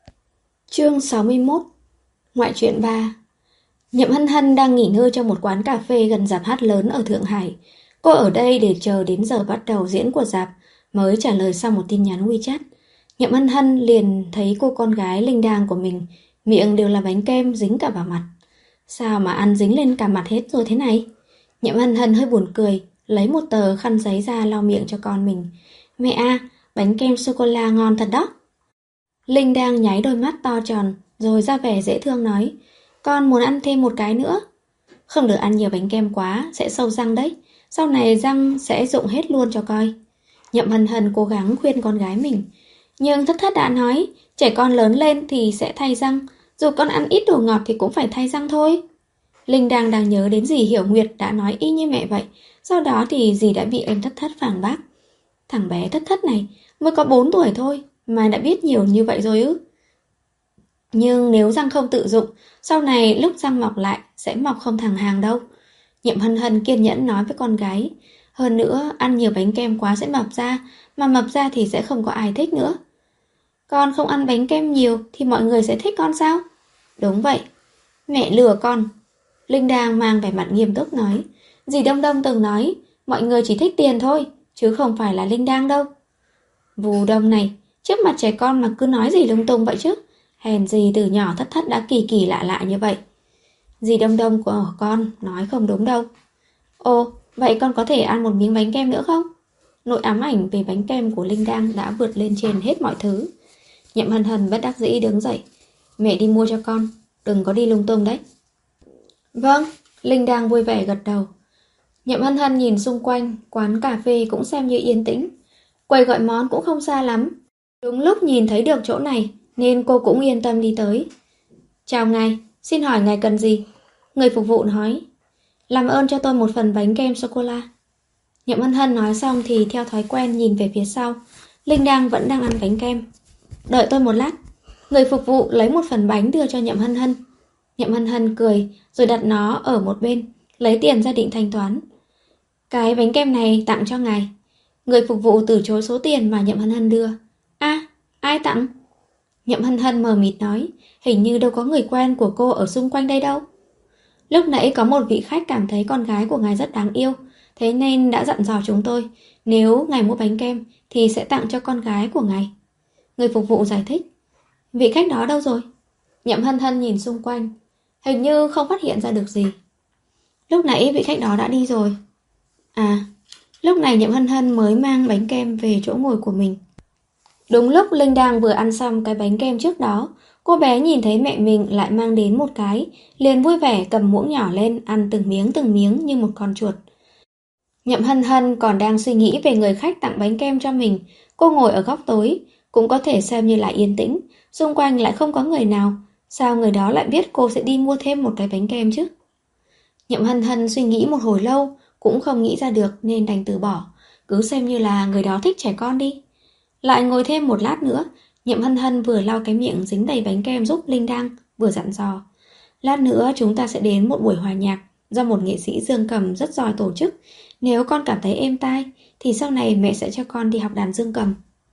Chương sáu mươi mốt. Ngoại truyện ba. Nhậm Hân Hân đang nghỉ ngơi trong một quán cà phê gần rạp hát lớn ở Thượng Hải. Cô ở đây để chờ đến giờ bắt đầu diễn của rạp mới trả lời xong một tin nhắn WeChat. Nhậm Hân Hân liền thấy cô con gái Linh Đang của mình miệng đều là bánh kem dính cả vào mặt. Sao mà ăn dính lên cả mặt hết rồi thế này? Nhậm Hân Hân hơi buồn cười, lấy một tờ khăn giấy ra lau miệng cho con mình. Mẹ à, bánh kem sô-cô-la ngon thật đó. Linh Đang nháy đôi mắt to tròn rồi ra vẻ dễ thương nói, con muốn ăn thêm một cái nữa. Không được ăn nhiều bánh kem quá, sẽ sâu răng đấy. Sau này răng sẽ rụng hết luôn cho coi. Nhậm Hân Hân cố gắng khuyên con gái mình. Nhưng Thất Thất đã nói, trẻ con lớn lên thì sẽ thay răng. Dù con ăn ít đồ ngọt thì cũng phải thay răng thôi. Linh đang đang nhớ đến dì Hiểu Nguyệt đã nói y như mẹ vậy. Sau đó thì dì đã bị em Thất Thất phản bác. Thằng bé Thất Thất này mới có bốn tuổi thôi mà đã biết nhiều như vậy rồi ư? Nhưng nếu răng không tự dụng, sau này lúc răng mọc lại sẽ mọc không thẳng hàng đâu. Nhậm Hân Hân kiên nhẫn nói với con gái. Hơn nữa, ăn nhiều bánh kem quá sẽ mập ra, mà mập ra thì sẽ không có ai thích nữa. Con không ăn bánh kem nhiều thì mọi người sẽ thích con sao? Đúng vậy. Mẹ lừa con. Linh Đang mang vẻ mặt nghiêm túc nói. Dì Đông Đông từng nói, mọi người chỉ thích tiền thôi, chứ không phải là Linh Đang đâu. Vù Đông này, trước mặt trẻ con mà cứ nói gì lung tung vậy chứ? Hèn gì từ nhỏ Thất Thất đã kỳ kỳ lạ lạ như vậy. Dì Đông Đông của con nói không đúng đâu. Ồ, vậy con có thể ăn một miếng bánh kem nữa không? Nỗi ám ảnh về bánh kem của Linh Đang đã vượt lên trên hết mọi thứ. Nhậm Hân Hân bất đắc dĩ đứng dậy. Mẹ đi mua cho con, đừng có đi lung tung đấy. Vâng, Linh Đang vui vẻ gật đầu. Nhậm Hân Hân nhìn xung quanh, quán cà phê cũng xem như yên tĩnh. Quầy gọi món cũng không xa lắm. Đúng lúc nhìn thấy được chỗ này nên cô cũng yên tâm đi tới. Chào ngài, xin hỏi ngài cần gì? Người phục vụ nói. Làm ơn cho tôi một phần bánh kem sô-cô-la. Nhậm Hân Hân nói xong thì theo thói quen nhìn về phía sau. Linh Đang vẫn đang ăn bánh kem. Đợi tôi một lát. Người phục vụ lấy một phần bánh đưa cho Nhậm Hân Hân. Nhậm Hân Hân cười rồi đặt nó ở một bên, lấy tiền ra định thanh toán. Cái bánh kem này tặng cho ngài. Người phục vụ từ chối số tiền mà Nhậm Hân Hân đưa. À, ai tặng? Nhậm Hân Hân mờ mịt nói, hình như đâu có người quen của cô ở xung quanh đây đâu. Lúc nãy có một vị khách cảm thấy con gái của ngài rất đáng yêu, thế nên đã dặn dò chúng tôi, nếu ngài mua bánh kem thì sẽ tặng cho con gái của ngài. Người phục vụ giải thích. Vị khách đó đâu rồi? Nhậm Hân Hân nhìn xung quanh, hình như không phát hiện ra được gì. Lúc nãy vị khách đó đã đi rồi. À, lúc này Nhậm Hân Hân mới mang bánh kem về chỗ ngồi của mình. Đúng lúc Linh Đang vừa ăn xong cái bánh kem trước đó, cô bé nhìn thấy mẹ mình lại mang đến một cái, liền vui vẻ cầm muỗng nhỏ lên ăn từng miếng từng miếng như một con chuột. Nhậm Hân Hân còn đang suy nghĩ về người khách tặng bánh kem cho mình. Cô ngồi ở góc tối, cũng có thể xem như là yên tĩnh, xung quanh lại không có người nào. Sao người đó lại biết cô sẽ đi mua thêm một cái bánh kem chứ? Nhậm Hân Hân suy nghĩ một hồi lâu, cũng không nghĩ ra được nên đành từ bỏ, cứ xem như là người đó thích trẻ con đi. Lại ngồi thêm một lát nữa, Nhậm Hân Hân vừa lau cái miệng dính đầy bánh kem giúp Linh Đang, vừa dặn dò. Lát nữa chúng ta sẽ đến một buổi hòa nhạc do một nghệ sĩ dương cầm rất giỏi tổ chức. Nếu con cảm thấy êm tai thì sau này mẹ sẽ cho con đi học đàn dương cầm.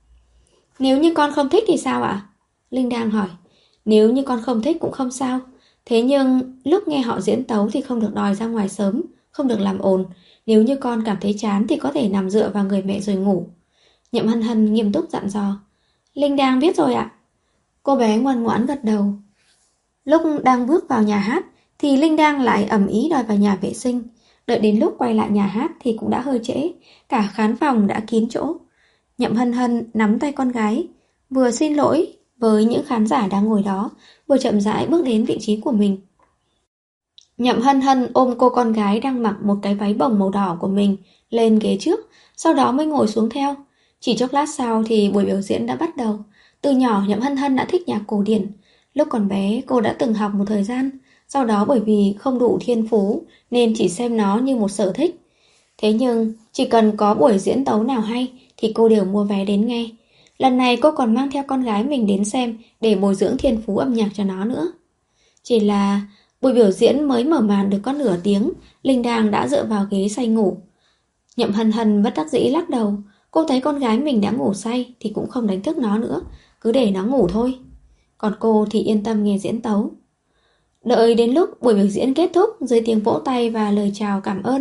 Nếu như con không thích thì sao ạ? Linh Đang hỏi. Nếu như con không thích cũng không sao. Thế nhưng lúc nghe họ diễn tấu thì không được đòi ra ngoài sớm, không được làm ồn. Nếu như con cảm thấy chán thì có thể nằm dựa vào người mẹ rồi ngủ. Nhậm Hân Hân nghiêm túc dặn dò. Linh đang biết rồi ạ. Cô bé ngoan ngoãn gật đầu. Lúc đang bước vào nhà hát thì Linh đang lại ầm ĩ đòi vào nhà vệ sinh. Đợi đến lúc quay lại nhà hát thì cũng đã hơi trễ, cả khán phòng đã kín chỗ. Nhậm Hân Hân nắm tay con gái, vừa xin lỗi với những khán giả đang ngồi đó, vừa chậm rãi bước đến vị trí của mình. Nhậm Hân Hân ôm cô con gái đang mặc một cái váy bồng màu đỏ của mình lên ghế trước, sau đó mới ngồi xuống theo. Chỉ chốc lát sau thì buổi biểu diễn đã bắt đầu. Từ nhỏ Nhậm Hân Hân đã thích nhạc cổ điển. Lúc còn bé cô đã từng học một thời gian, sau đó bởi vì không đủ thiên phú nên chỉ xem nó như một sở thích. Thế nhưng chỉ cần có buổi diễn tấu nào hay thì cô đều mua vé đến nghe. Lần này cô còn mang theo con gái mình đến xem để bồi dưỡng thiên phú âm nhạc cho nó nữa. Chỉ là buổi biểu diễn mới mở màn được có nửa tiếng, Linh Đang đã dựa vào ghế say ngủ. Nhậm Hân Hân bất đắc dĩ lắc đầu. Cô thấy con gái mình đã ngủ say thì cũng không đánh thức nó nữa, cứ để nó ngủ thôi. Còn cô thì yên tâm nghe diễn tấu. Đợi đến lúc buổi biểu diễn kết thúc dưới tiếng vỗ tay và lời chào cảm ơn,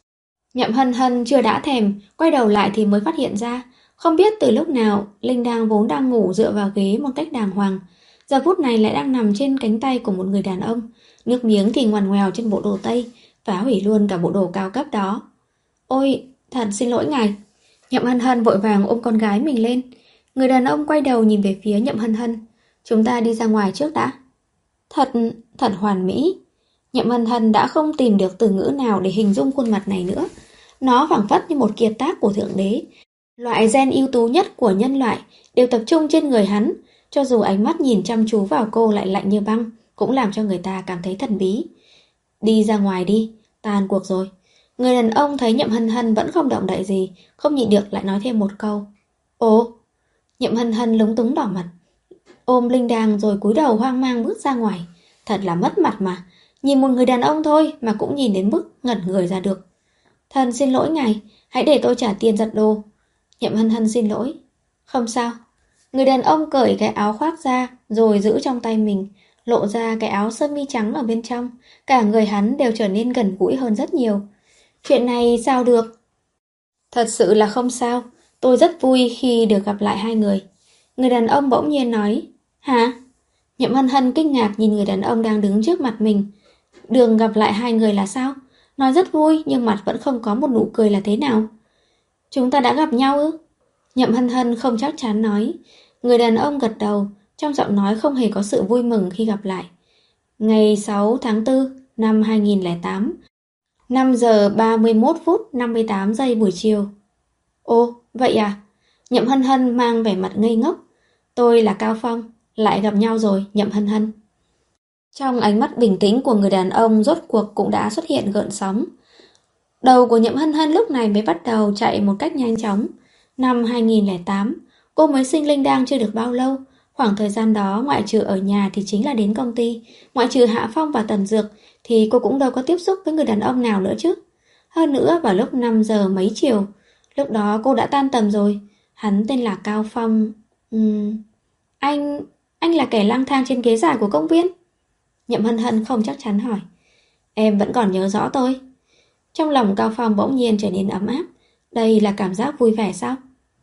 Nhậm Hân Hân chưa đã thèm, quay đầu lại thì mới phát hiện ra, không biết từ lúc nào Linh Đang vốn đang ngủ dựa vào ghế một cách đàng hoàng, giờ phút này lại đang nằm trên cánh tay của một người đàn ông, nước miếng thì ngoằn ngoèo trên bộ đồ Tây, phá hủy luôn cả bộ đồ cao cấp đó. Ôi, thật xin lỗi ngài. Nhậm Hân Hân vội vàng ôm con gái mình lên. Người đàn ông quay đầu nhìn về phía Nhậm Hân Hân. Chúng ta đi ra ngoài trước đã. Thật, thật hoàn mỹ. Nhậm Hân Hân đã không tìm được từ ngữ nào để hình dung khuôn mặt này nữa. Nó phảng phất như một kiệt tác của Thượng Đế. Loại gen ưu tú nhất của nhân loại đều tập trung trên người hắn. Cho dù ánh mắt nhìn chăm chú vào cô lại lạnh như băng, cũng làm cho người ta cảm thấy thần bí. Đi ra ngoài đi, tan cuộc rồi. Người đàn ông thấy Nhậm Hân Hân vẫn không động đậy gì, không nhịn được lại nói thêm một câu. Ồ, Nhậm Hân Hân lúng túng đỏ mặt, ôm Linh Đang rồi cúi đầu hoang mang bước ra ngoài. Thật là mất mặt mà, nhìn một người đàn ông thôi mà cũng nhìn đến mức ngẩn người ra được. Thần xin lỗi ngài, hãy để tôi trả tiền giặt đồ. Nhậm Hân Hân xin lỗi. Không sao. Người đàn ông cởi cái áo khoác ra rồi giữ trong tay mình, lộ ra cái áo sơ mi trắng ở bên trong. Cả người hắn đều trở nên gần gũi hơn rất nhiều. Chuyện này sao được? Thật sự là không sao. Tôi rất vui khi được gặp lại hai người. Người đàn ông bỗng nhiên nói. Hả? Nhậm Hân Hân kinh ngạc nhìn người đàn ông đang đứng trước mặt mình. Đường gặp lại hai người là sao? Nói rất vui nhưng mặt vẫn không có một nụ cười là thế nào? Chúng ta đã gặp nhau ư? Nhậm Hân Hân không chắc chắn nói. Người đàn ông gật đầu, trong giọng nói không hề có sự vui mừng khi gặp lại. Ngày sáu tháng tư năm hai nghìn lẻ tám, năm giờ ba mươi mốt phút năm mươi tám giây buổi chiều. Ồ, vậy à? Nhậm Hân Hân mang vẻ mặt ngây ngốc. Tôi là Cao Phong, lại gặp nhau rồi, Nhậm Hân Hân. Trong ánh mắt bình tĩnh của người đàn ông rốt cuộc cũng đã xuất hiện gợn sóng. Đầu của Nhậm Hân Hân lúc này mới bắt đầu chạy một cách nhanh chóng. Năm hai nghìn lẻ tám, cô mới sinh Linh Đang chưa được bao lâu. Khoảng thời gian đó ngoại trừ ở nhà thì chính là đến công ty. Ngoại trừ Hạ Phong và Tần Dược thì cô cũng đâu có tiếp xúc với người đàn ông nào nữa chứ. Hơn nữa vào lúc năm giờ mấy chiều, lúc đó cô đã tan tầm rồi. Hắn tên là Cao Phong. uhm, Anh... anh là kẻ lang thang trên ghế dài của công viên? Nhậm Hân Hân không chắc chắn hỏi. Em vẫn còn nhớ rõ tôi. Trong lòng Cao Phong bỗng nhiên trở nên ấm áp. Đây là cảm giác vui vẻ sao?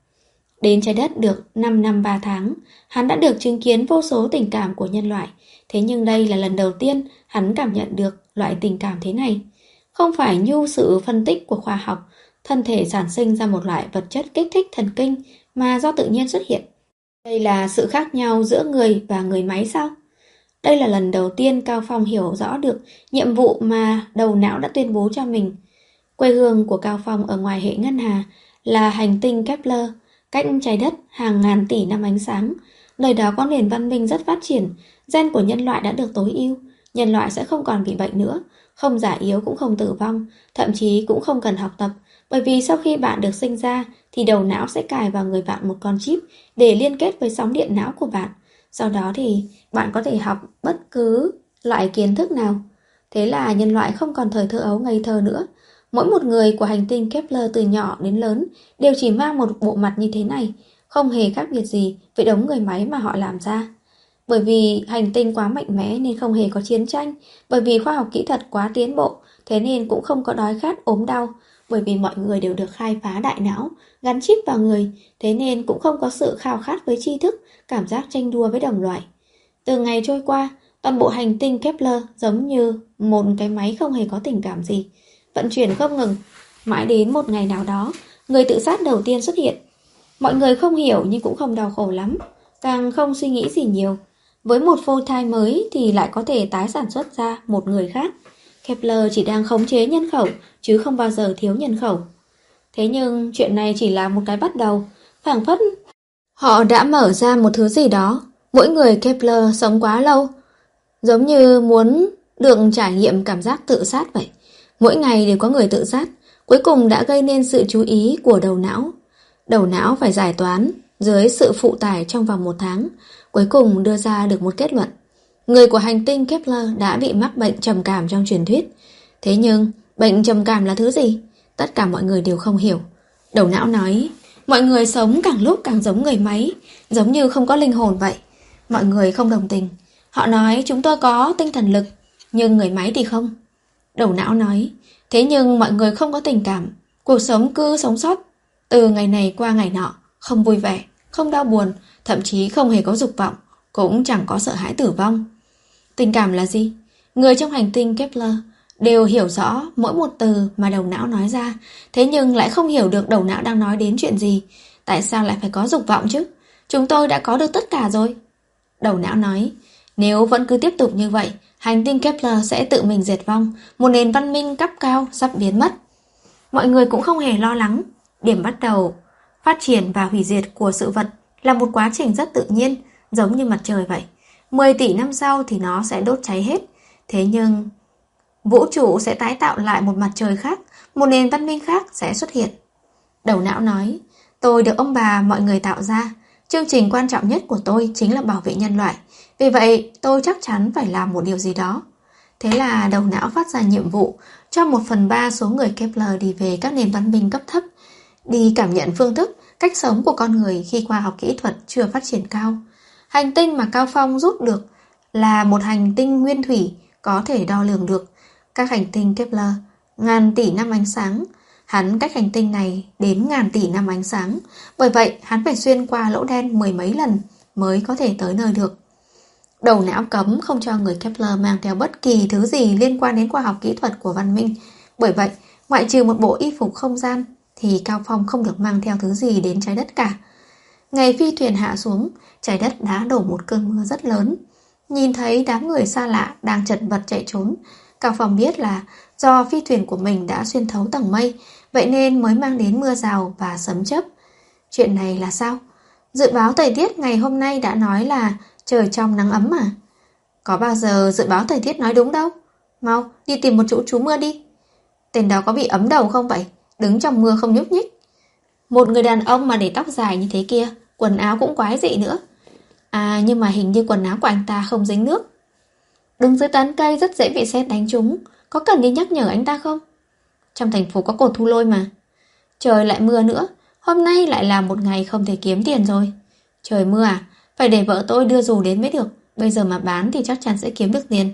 Đến trái đất được năm năm ba tháng, hắn đã được chứng kiến vô số tình cảm của nhân loại. Thế nhưng đây là lần đầu tiên hắn cảm nhận được loại tình cảm thế này. Không phải nhu sự phân tích của khoa học, thân thể sản sinh ra một loại vật chất kích thích thần kinh mà do tự nhiên xuất hiện. Đây là sự khác nhau giữa người và người máy sao? Đây là lần đầu tiên Cao Phong hiểu rõ được nhiệm vụ mà đầu não đã tuyên bố cho mình. Quê hương của Cao Phong ở ngoài hệ ngân hà là hành tinh Kepler, cách trái đất hàng ngàn tỷ năm ánh sáng. Nơi đó có nền văn minh rất phát triển, gen của nhân loại đã được tối ưu. Nhân loại sẽ không còn bị bệnh nữa, không già yếu cũng không tử vong, thậm chí cũng không cần học tập. Bởi vì sau khi bạn được sinh ra thì đầu não sẽ cài vào người bạn một con chip để liên kết với sóng điện não của bạn. Sau đó thì bạn có thể học bất cứ loại kiến thức nào. Thế là nhân loại không còn thời thơ ấu ngây thơ nữa. Mỗi một người của hành tinh Kepler từ nhỏ đến lớn đều chỉ mang một bộ mặt như thế này, không hề khác biệt gì với đống người máy mà họ làm ra. Bởi vì hành tinh quá mạnh mẽ nên không hề có chiến tranh, bởi vì khoa học kỹ thuật quá tiến bộ, thế nên cũng không có đói khát ốm đau, bởi vì mọi người đều được khai phá đại não, gắn chip vào người, thế nên cũng không có sự khao khát với tri thức, cảm giác tranh đua với đồng loại. Từ ngày trôi qua, toàn bộ hành tinh Kepler giống như một cái máy không hề có tình cảm gì, vận chuyển không ngừng. Mãi đến một ngày nào đó, người tự sát đầu tiên xuất hiện. Mọi người không hiểu nhưng cũng không đau khổ lắm, càng không suy nghĩ gì nhiều. Với một phôi thai mới thì lại có thể tái sản xuất ra một người khác. Kepler chỉ đang khống chế nhân khẩu, chứ không bao giờ thiếu nhân khẩu. Thế nhưng chuyện này chỉ là một cái bắt đầu, phảng phất họ đã mở ra một thứ gì đó. Mỗi người Kepler sống quá lâu, giống như muốn được trải nghiệm cảm giác tự sát vậy. Mỗi ngày đều có người tự sát, cuối cùng đã gây nên sự chú ý của đầu não. Đầu não phải giải toán dưới sự phụ tải trong vòng một tháng, cuối cùng đưa ra được một kết luận. Người của hành tinh Kepler đã bị mắc bệnh trầm cảm trong truyền thuyết. Thế nhưng, bệnh trầm cảm là thứ gì? Tất cả mọi người đều không hiểu. Đầu não nói, mọi người sống càng lúc càng giống người máy, giống như không có linh hồn vậy. Mọi người không đồng tình. Họ nói chúng tôi có tinh thần lực, nhưng người máy thì không. Đầu não nói, thế nhưng mọi người không có tình cảm, cuộc sống cứ sống sót từ ngày này qua ngày nọ, không vui vẻ, không đau buồn, thậm chí không hề có dục vọng, cũng chẳng có sợ hãi tử vong. Tình cảm là gì? Người trong hành tinh Kepler đều hiểu rõ mỗi một từ mà đầu não nói ra, thế nhưng lại không hiểu được đầu não đang nói đến chuyện gì. Tại sao lại phải có dục vọng chứ? Chúng tôi đã có được tất cả rồi. Đầu não nói, nếu vẫn cứ tiếp tục như vậy, hành tinh Kepler sẽ tự mình diệt vong, một nền văn minh cấp cao sắp biến mất. Mọi người cũng không hề lo lắng. Điểm bắt đầu phát triển và hủy diệt của sự vật là một quá trình rất tự nhiên, giống như mặt trời vậy. mười tỷ năm sau thì nó sẽ đốt cháy hết. Thế nhưng vũ trụ sẽ tái tạo lại một mặt trời khác, một nền văn minh khác sẽ xuất hiện. Đầu não nói, tôi được ông bà mọi người tạo ra. Chương trình quan trọng nhất của tôi chính là bảo vệ nhân loại. Vì vậy tôi chắc chắn phải làm một điều gì đó. Thế là đầu não phát ra nhiệm vụ cho một phần ba số người Kepler đi về các nền văn minh cấp thấp, đi cảm nhận phương thức, cách sống của con người khi khoa học kỹ thuật chưa phát triển cao. Hành tinh mà Cao Phong rút được là một hành tinh nguyên thủy có thể đo lường được. Các hành tinh Kepler ngàn tỷ năm ánh sáng, hắn cách hành tinh này đến ngàn tỷ năm ánh sáng, bởi vậy hắn phải xuyên qua lỗ đen mười mấy lần mới có thể tới nơi được. Đầu não cấm không cho người Kepler mang theo bất kỳ thứ gì liên quan đến khoa học kỹ thuật của văn minh. Bởi vậy, ngoại trừ một bộ y phục không gian, thì Cao Phong không được mang theo thứ gì đến trái đất cả. Ngày phi thuyền hạ xuống, trái đất đã đổ một cơn mưa rất lớn. Nhìn thấy đám người xa lạ đang chật vật chạy trốn, Cao Phong biết là do phi thuyền của mình đã xuyên thấu tầng mây, vậy nên mới mang đến mưa rào và sấm chớp. Chuyện này là sao? Dự báo thời tiết ngày hôm nay đã nói là trời trong nắng ấm mà. Có bao giờ dự báo thời tiết nói đúng đâu. Mau, đi tìm một chỗ trú mưa đi. Tên đó có bị ấm đầu không vậy? Đứng trong mưa không nhúc nhích. Một người đàn ông mà để tóc dài như thế kia, quần áo cũng quái dị nữa. À, nhưng mà hình như quần áo của anh ta không dính nước. Đứng dưới tán cây rất dễ bị sét đánh trúng. Có cần đi nhắc nhở anh ta không? Trong thành phố có cột thu lôi mà. Trời lại mưa nữa. Hôm nay lại là một ngày không thể kiếm tiền rồi. Trời mưa à? Phải để vợ tôi đưa dù đến mới được. Bây giờ mà bán thì chắc chắn sẽ kiếm được tiền.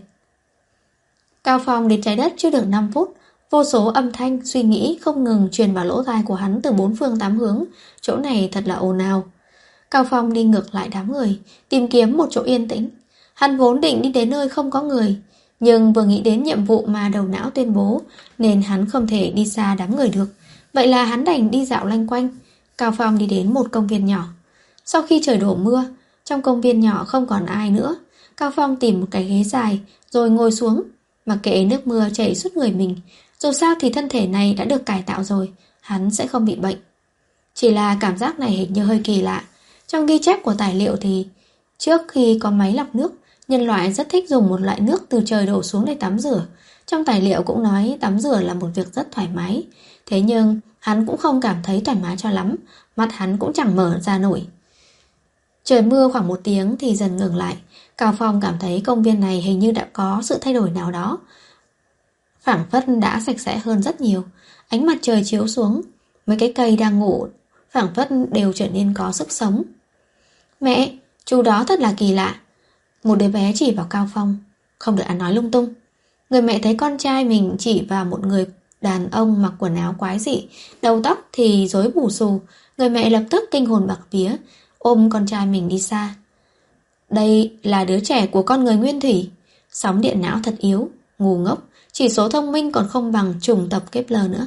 Cao Phong đến trái đất chưa được năm phút. Vô số âm thanh, suy nghĩ không ngừng truyền vào lỗ tai của hắn từ bốn phương tám hướng. Chỗ này thật là ồn ào. Cao Phong đi ngược lại đám người, tìm kiếm một chỗ yên tĩnh. Hắn vốn định đi đến nơi không có người, nhưng vừa nghĩ đến nhiệm vụ mà đầu não tuyên bố, nên hắn không thể đi xa đám người được. Vậy là hắn đành đi dạo loanh quanh. Cao Phong đi đến một công viên nhỏ. Sau khi trời đổ mưa, trong công viên nhỏ không còn ai nữa. Cao Phong tìm một cái ghế dài rồi ngồi xuống, mặc kệ nước mưa chảy suốt người mình. Dù sao thì thân thể này đã được cải tạo rồi, hắn sẽ không bị bệnh. Chỉ là cảm giác này hình như hơi kỳ lạ. Trong ghi chép của tài liệu thì trước khi có máy lọc nước, nhân loại rất thích dùng một loại nước từ trời đổ xuống để tắm rửa. Trong tài liệu cũng nói tắm rửa là một việc rất thoải mái. Thế nhưng hắn cũng không cảm thấy thoải mái cho lắm, mắt hắn cũng chẳng mở ra nổi. Trời mưa khoảng một tiếng thì dần ngừng lại. Cao Phong cảm thấy công viên này hình như đã có sự thay đổi nào đó. Phảng phất đã sạch sẽ hơn rất nhiều. Ánh mặt trời chiếu xuống, mấy cái cây đang ngủ phảng phất đều trở nên có sức sống. Mẹ, chú đó thật là kỳ lạ. Một đứa bé chỉ vào Cao Phong. Không được ăn nói lung tung. Người mẹ thấy con trai mình chỉ vào một người đàn ông mặc quần áo quái dị, đầu tóc thì rối bù xù. Người mẹ lập tức kinh hồn bạt vía, ôm con trai mình đi xa. Đây là đứa trẻ của con người nguyên thủy. Sóng điện não thật yếu, ngu ngốc, chỉ số thông minh còn không bằng chủng tộc Kepler nữa.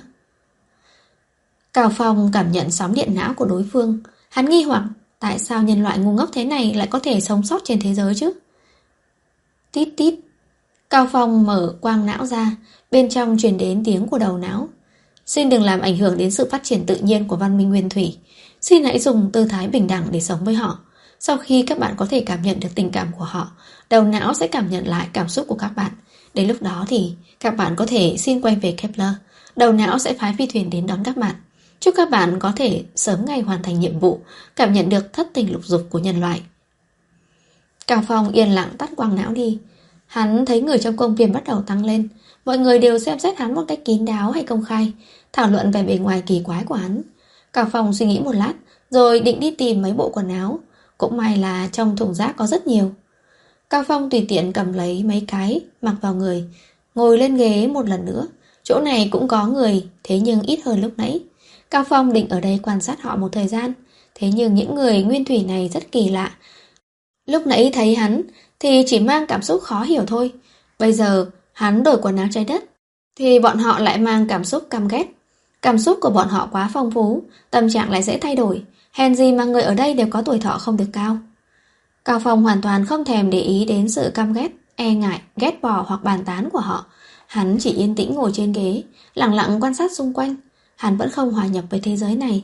Cao Phong cảm nhận sóng điện não của đối phương. Hắn nghi hoặc, tại sao nhân loại ngu ngốc thế này lại có thể sống sót trên thế giới chứ? Tít tít. Cao Phong mở quang não ra, bên trong truyền đến tiếng của đầu não. Xin đừng làm ảnh hưởng đến sự phát triển tự nhiên của văn minh nguyên thủy. Xin hãy dùng tư thái bình đẳng để sống với họ. Sau khi các bạn có thể cảm nhận được tình cảm của họ, đầu não sẽ cảm nhận lại cảm xúc của các bạn. Đến lúc đó thì các bạn có thể xin quay về Kepler. Đầu não sẽ phái phi thuyền đến đón các bạn. Chúc các bạn có thể sớm ngày hoàn thành nhiệm vụ, cảm nhận được thất tình lục dục của nhân loại. Cao Phong yên lặng tắt quang não đi. Hắn thấy người trong công viên bắt đầu tăng lên. Mọi người đều xem xét hắn một cách kín đáo hay công khai, thảo luận về bề ngoài kỳ quái của hắn. Cao Phong suy nghĩ một lát, rồi định đi tìm mấy bộ quần áo. Cũng may là trong thùng rác có rất nhiều. Cao Phong tùy tiện cầm lấy mấy cái, mặc vào người, ngồi lên ghế một lần nữa. Chỗ này cũng có người, thế nhưng ít hơn lúc nãy. Cao Phong định ở đây quan sát họ một thời gian. Thế nhưng những người nguyên thủy này rất kỳ lạ. Lúc nãy thấy hắn thì chỉ mang cảm xúc khó hiểu thôi. Bây giờ hắn đổi quần áo trái đất thì bọn họ lại mang cảm xúc căm ghét. Cảm xúc của bọn họ quá phong phú, tâm trạng lại dễ thay đổi. Hèn gì mà người ở đây đều có tuổi thọ không được cao. Cao Phong hoàn toàn không thèm để ý đến sự căm ghét, e ngại, ghét bỏ hoặc bàn tán của họ. Hắn chỉ yên tĩnh ngồi trên ghế, lặng lặng quan sát xung quanh. Hắn vẫn không hòa nhập với thế giới này.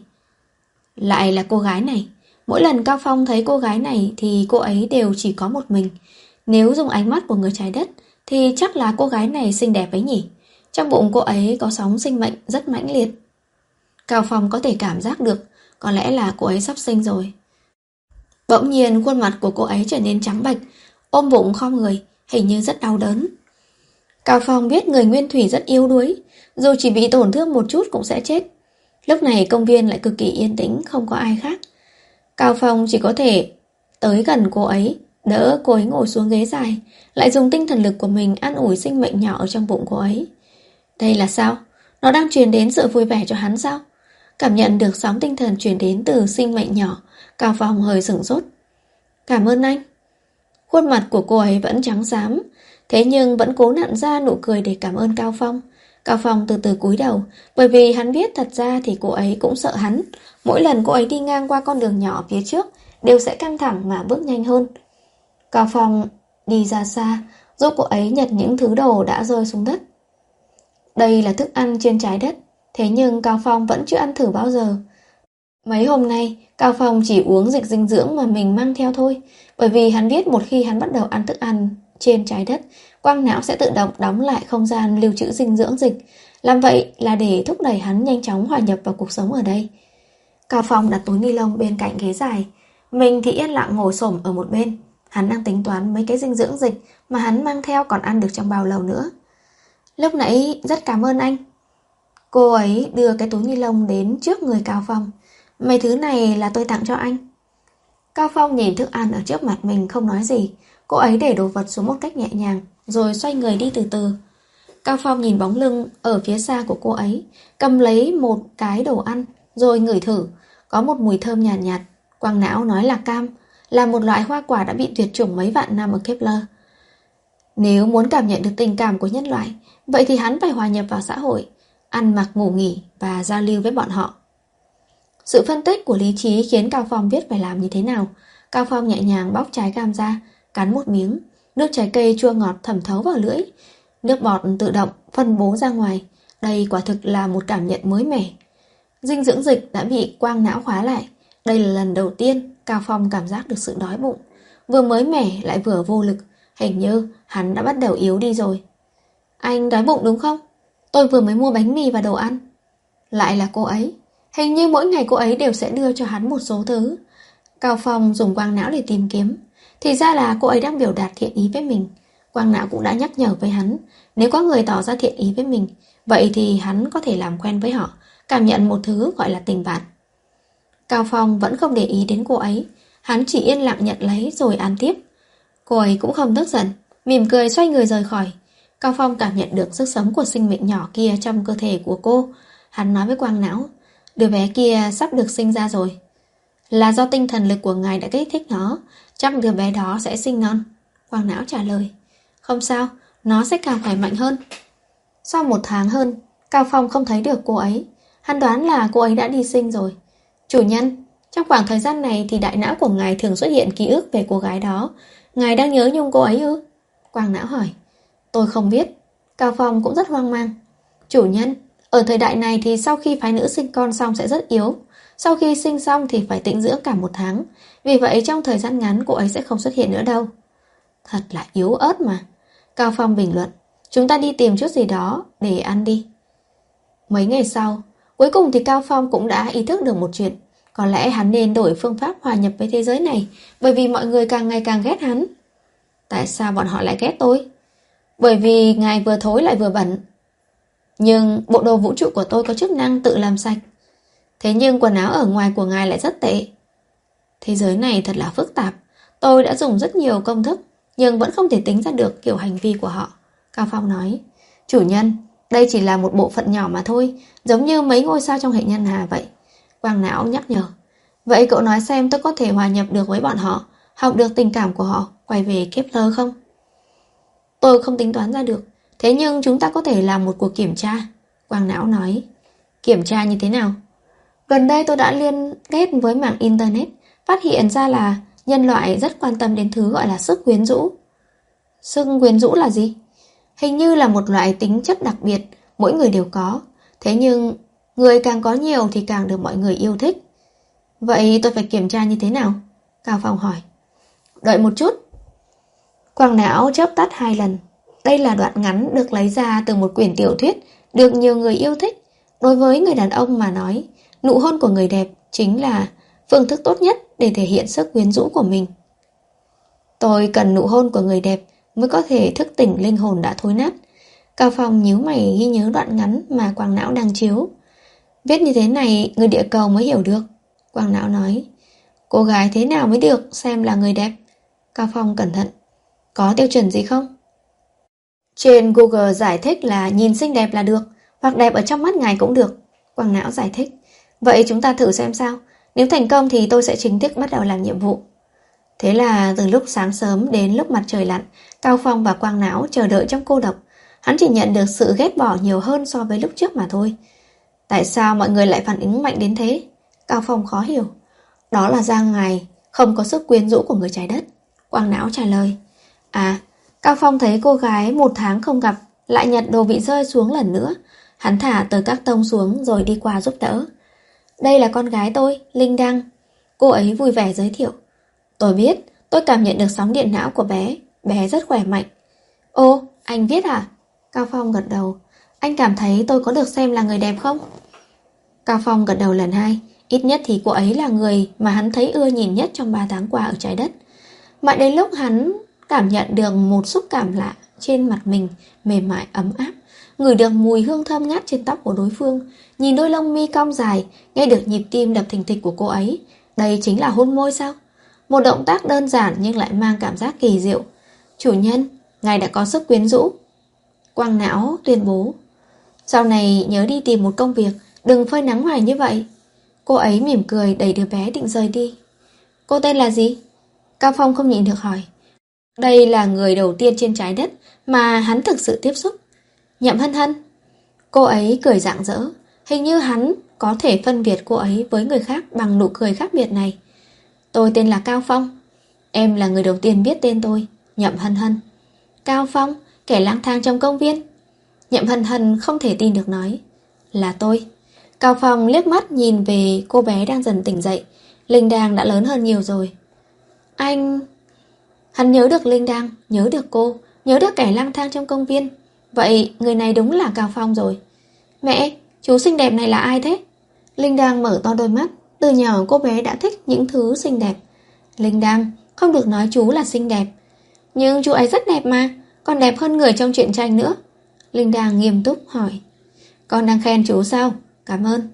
Lại là cô gái này. Mỗi lần Cao Phong thấy cô gái này thì cô ấy đều chỉ có một mình. Nếu dùng ánh mắt của người trái đất thì chắc là cô gái này xinh đẹp ấy nhỉ. Trong bụng cô ấy có sóng sinh mệnh rất mãnh liệt. Cao Phong có thể cảm giác được, có lẽ là cô ấy sắp sinh rồi. Bỗng nhiên khuôn mặt của cô ấy trở nên trắng bệch, ôm bụng khom người, hình như rất đau đớn. Cao Phong biết người nguyên thủy rất yếu đuối, dù chỉ bị tổn thương một chút cũng sẽ chết. Lúc này công viên lại cực kỳ yên tĩnh, không có ai khác. Cao Phong chỉ có thể tới gần cô ấy, đỡ cô ấy ngồi xuống ghế dài, lại dùng tinh thần lực của mình an ủi sinh mệnh nhỏ ở trong bụng cô ấy. Đây là sao? Nó đang truyền đến sự vui vẻ cho hắn sao? Cảm nhận được sóng tinh thần truyền đến từ sinh mệnh nhỏ, Cao Phong hơi sửng sốt. Cảm ơn anh. Khuôn mặt của cô ấy vẫn trắng xám, thế nhưng vẫn cố nặn ra nụ cười để cảm ơn Cao Phong. Cao Phong từ từ cúi đầu, bởi vì hắn biết thật ra thì cô ấy cũng sợ hắn. Mỗi lần cô ấy đi ngang qua con đường nhỏ phía trước đều sẽ căng thẳng mà bước nhanh hơn. Cao Phong đi ra xa, giúp cô ấy nhặt những thứ đồ đã rơi xuống đất. Đây là thức ăn trên trái đất, thế nhưng Cao Phong vẫn chưa ăn thử bao giờ. Mấy hôm nay, Cao Phong chỉ uống dịch dinh dưỡng mà mình mang theo thôi, bởi vì hắn biết một khi hắn bắt đầu ăn thức ăn trên trái đất, quang não sẽ tự động đóng lại không gian lưu trữ dinh dưỡng dịch. Làm vậy là để thúc đẩy hắn nhanh chóng hòa nhập vào cuộc sống ở đây. Cao Phong đặt túi ni lông bên cạnh ghế dài, mình thì yên lặng ngồi xổm ở một bên. Hắn đang tính toán mấy cái dinh dưỡng dịch mà hắn mang theo còn ăn được trong bao lâu nữa. Lúc nãy rất cảm ơn anh. Cô ấy đưa cái túi ni lông đến trước người Cao Phong. Mấy thứ này là tôi tặng cho anh. Cao Phong nhìn thức ăn ở trước mặt mình không nói gì. Cô ấy để đồ vật xuống một cách nhẹ nhàng, rồi xoay người đi từ từ. Cao Phong nhìn bóng lưng ở phía xa của cô ấy, cầm lấy một cái đồ ăn, rồi ngửi thử. Có một mùi thơm nhàn nhạt, nhạt. Quang não nói là cam, là một loại hoa quả đã bị tuyệt chủng mấy vạn năm ở Kepler. Nếu muốn cảm nhận được tình cảm của nhân loại, vậy thì hắn phải hòa nhập vào xã hội, ăn mặc ngủ nghỉ và giao lưu với bọn họ. Sự phân tích của lý trí khiến Cao Phong biết phải làm như thế nào. Cao Phong nhẹ nhàng bóc trái cam ra, cắn một miếng. Nước trái cây chua ngọt thẩm thấu vào lưỡi. Nước bọt tự động phân bố ra ngoài. Đây quả thực là một cảm nhận mới mẻ. Dinh dưỡng dịch đã bị quang não khóa lại. Đây là lần đầu tiên Cao Phong cảm giác được sự đói bụng. Vừa mới mẻ lại vừa vô lực. Hình như hắn đã bắt đầu yếu đi rồi. Anh đói bụng đúng không? Tôi vừa mới mua bánh mì và đồ ăn. Lại là cô ấy. Hình như mỗi ngày cô ấy đều sẽ đưa cho hắn một số thứ. Cao Phong dùng quang não để tìm kiếm. Thì ra là cô ấy đang biểu đạt thiện ý với mình. Quang não cũng đã nhắc nhở với hắn, nếu có người tỏ ra thiện ý với mình, vậy thì hắn có thể làm quen với họ, cảm nhận một thứ gọi là tình bạn. Cao Phong vẫn không để ý đến cô ấy. Hắn chỉ yên lặng nhận lấy rồi ăn tiếp. Cô ấy cũng không tức giận, mỉm cười xoay người rời khỏi. Cao Phong cảm nhận được sức sống của sinh mệnh nhỏ kia trong cơ thể của cô. Hắn nói với Quang Não, đứa bé kia sắp được sinh ra rồi. Là do tinh thần lực của ngài đã kích thích nó, chắc đứa bé đó sẽ sinh non. Quang Não trả lời, không sao, nó sẽ càng khỏe mạnh hơn. Sau một tháng hơn, Cao Phong không thấy được cô ấy. Hắn đoán là cô ấy đã đi sinh rồi. Chủ nhân, trong khoảng thời gian này thì đại não của ngài thường xuất hiện ký ức về cô gái đó. Ngài đang nhớ nhung cô ấy ư? Quang Não hỏi. Tôi không biết. Cao Phong cũng rất hoang mang. Chủ nhân, ở thời đại này thì sau khi phái nữ sinh con xong sẽ rất yếu. Sau khi sinh xong thì phải tĩnh dưỡng cả một tháng. Vì vậy trong thời gian ngắn cô ấy sẽ không xuất hiện nữa đâu. Thật là yếu ớt mà. Cao Phong bình luận. Chúng ta đi tìm chút gì đó để ăn đi. Mấy ngày sau, cuối cùng thì Cao Phong cũng đã ý thức được một chuyện. Có lẽ hắn nên đổi phương pháp hòa nhập với thế giới này, bởi vì mọi người càng ngày càng ghét hắn. Tại sao bọn họ lại ghét tôi? Bởi vì ngài vừa thối lại vừa bẩn. Nhưng bộ đồ vũ trụ của tôi có chức năng tự làm sạch. Thế nhưng quần áo ở ngoài của ngài lại rất tệ. Thế giới này thật là phức tạp. Tôi đã dùng rất nhiều công thức, nhưng vẫn không thể tính ra được kiểu hành vi của họ. Cao Phong nói, chủ nhân, đây chỉ là một bộ phận nhỏ mà thôi, giống như mấy ngôi sao trong hệ ngân hà vậy. Quang Não nhắc nhở, vậy cậu nói xem tôi có thể hòa nhập được với bọn họ, học được tình cảm của họ, quay về Kepler không? Tôi không tính toán ra được, thế nhưng chúng ta có thể làm một cuộc kiểm tra. Quang Não nói, kiểm tra như thế nào? Gần đây tôi đã liên kết với mạng Internet, phát hiện ra là nhân loại rất quan tâm đến thứ gọi là sức quyến rũ. Sức quyến rũ là gì? Hình như là một loại tính chất đặc biệt, mỗi người đều có. Thế nhưng, người càng có nhiều thì càng được mọi người yêu thích. Vậy tôi phải kiểm tra như thế nào? Cao Phong hỏi. Đợi một chút. Quang Não chớp tắt hai lần. Đây là đoạn ngắn được lấy ra từ một quyển tiểu thuyết được nhiều người yêu thích. Đối với người đàn ông mà nói, nụ hôn của người đẹp chính là phương thức tốt nhất để thể hiện sức quyến rũ của mình. Tôi cần nụ hôn của người đẹp mới có thể thức tỉnh linh hồn đã thối nát. Cao Phong nhíu mày ghi nhớ đoạn ngắn mà Quang Não đang chiếu. Viết như thế này người địa cầu mới hiểu được. Quang Não nói, cô gái thế nào mới được xem là người đẹp? Cao Phong cẩn thận, có tiêu chuẩn gì không? Trên Google giải thích là nhìn xinh đẹp là được, hoặc đẹp ở trong mắt ngài cũng được. Quang Não giải thích, vậy chúng ta thử xem sao. Nếu thành công thì tôi sẽ chính thức bắt đầu làm nhiệm vụ. Thế là từ lúc sáng sớm đến lúc mặt trời lặn, Cao Phong và Quang Não chờ đợi trong cô độc. Hắn chỉ nhận được sự ghét bỏ nhiều hơn so với lúc trước mà thôi. Tại sao mọi người lại phản ứng mạnh đến thế? Cao Phong khó hiểu. Đó là do ngài không có sức quyến rũ của người trái đất. Quang Não trả lời. À, Cao Phong thấy cô gái một tháng không gặp lại nhặt đồ bị rơi xuống lần nữa. Hắn thả tờ các tông xuống rồi đi qua giúp đỡ. Đây là con gái tôi, Linh Đăng. Cô ấy vui vẻ giới thiệu. Tôi biết, tôi cảm nhận được sóng điện não của bé. Bé rất khỏe mạnh. Ô, anh viết à? Cao Phong gật đầu. Anh cảm thấy tôi có được xem là người đẹp không? Cao Phong gật đầu lần hai. Ít nhất thì cô ấy là người mà hắn thấy ưa nhìn nhất trong ba tháng qua ở trái đất. Mãi đến lúc hắn cảm nhận được một xúc cảm lạ trên mặt mình, mềm mại ấm áp, ngửi được mùi hương thơm ngát trên tóc của đối phương, nhìn đôi lông mi cong dài, nghe được nhịp tim đập thình thịch của cô ấy. Đây chính là hôn môi sao? Một động tác đơn giản nhưng lại mang cảm giác kỳ diệu. Chủ nhân, ngài đã có sức quyến rũ. Quang Não tuyên bố. Sau này nhớ đi tìm một công việc, đừng phơi nắng hoài như vậy. Cô ấy mỉm cười đẩy đứa bé định rời đi. Cô tên là gì? Cao Phong không nhịn được hỏi. Đây là người đầu tiên trên trái đất mà hắn thực sự tiếp xúc. Nhậm Hân Hân. Cô ấy cười rạng rỡ. Hình như hắn có thể phân biệt cô ấy với người khác bằng nụ cười khác biệt này. Tôi tên là Cao Phong. Em là người đầu tiên biết tên tôi. Nhậm Hân Hân. Cao Phong, kẻ lang thang trong công viên. Nhậm Hân Hân không thể tin được nói. Là tôi. Cao Phong liếc mắt nhìn về cô bé đang dần tỉnh dậy. Linh Đang đã lớn hơn nhiều rồi. Anh... Hắn nhớ được Linh Đang, nhớ được cô, nhớ được kẻ lang thang trong công viên. Vậy người này đúng là Cao Phong rồi. Mẹ, chú xinh đẹp này là ai thế? Linh Đang mở to đôi mắt. Từ nhỏ cô bé đã thích những thứ xinh đẹp. Linh Đang, không được nói chú là xinh đẹp. Nhưng chú ấy rất đẹp mà, còn đẹp hơn người trong truyện tranh nữa. Linh Đang nghiêm túc hỏi. Con đang khen chú sao? Cảm ơn.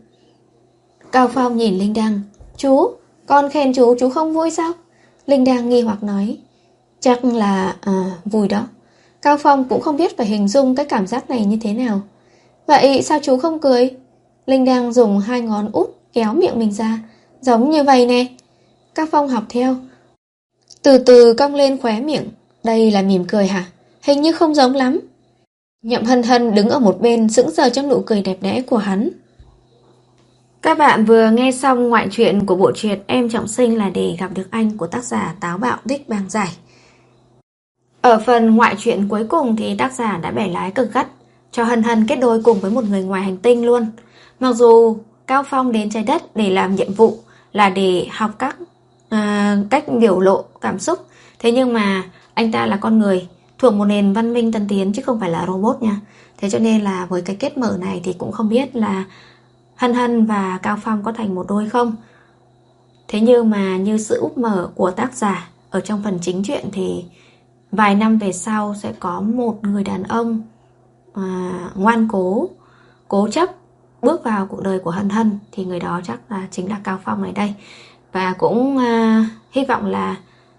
Cao Phong nhìn Linh Đang. Chú, con khen chú, chú không vui sao? Linh Đang nghi hoặc nói. Chắc là à, vui đó. Cao Phong cũng không biết phải hình dung cái cảm giác này như thế nào. Vậy sao chú không cười? Linh đang dùng hai ngón út kéo miệng mình ra, giống như vậy nè. Cao Phong học theo, từ từ cong lên khóe miệng. Đây là mỉm cười hả? Hình như không giống lắm. Nhậm Hân Hân đứng ở một bên sững sờ trong nụ cười đẹp đẽ của hắn. Các bạn vừa nghe xong ngoại truyện của bộ truyện Em Trọng Sinh là để gặp được anh của tác giả Táo Bạo Thích Bàng Giải. Ở phần ngoại truyện cuối cùng thì tác giả đã bẻ lái cực gắt, cho Hân Hân kết đôi cùng với một người ngoài hành tinh luôn. Mặc dù Cao Phong đến trái đất để làm nhiệm vụ là để học các à, cách biểu lộ cảm xúc, thế nhưng mà anh ta là con người thuộc một nền văn minh tân tiến chứ không phải là robot nha. Thế cho nên là với cái kết mở này thì cũng không biết là Hân Hân và Cao Phong có thành một đôi không. Thế nhưng mà như sự úp mở của tác giả ở trong phần chính truyện thì vài năm về sau sẽ có một người đàn ông à, ngoan cố, cố chấp bước vào cuộc đời của Hân Hân, thì người đó chắc là chính là Cao Phong này đây. Và cũng à, hy vọng là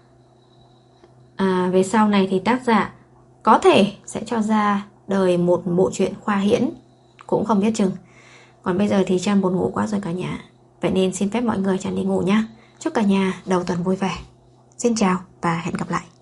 à, về sau này thì tác giả có thể sẽ cho ra đời một bộ truyện khoa hiễn, cũng không biết chừng. Còn bây giờ thì Trang buồn ngủ quá rồi cả nhà, vậy nên xin phép mọi người Trang đi ngủ nhé. Chúc cả nhà đầu tuần vui vẻ. Xin chào và hẹn gặp lại.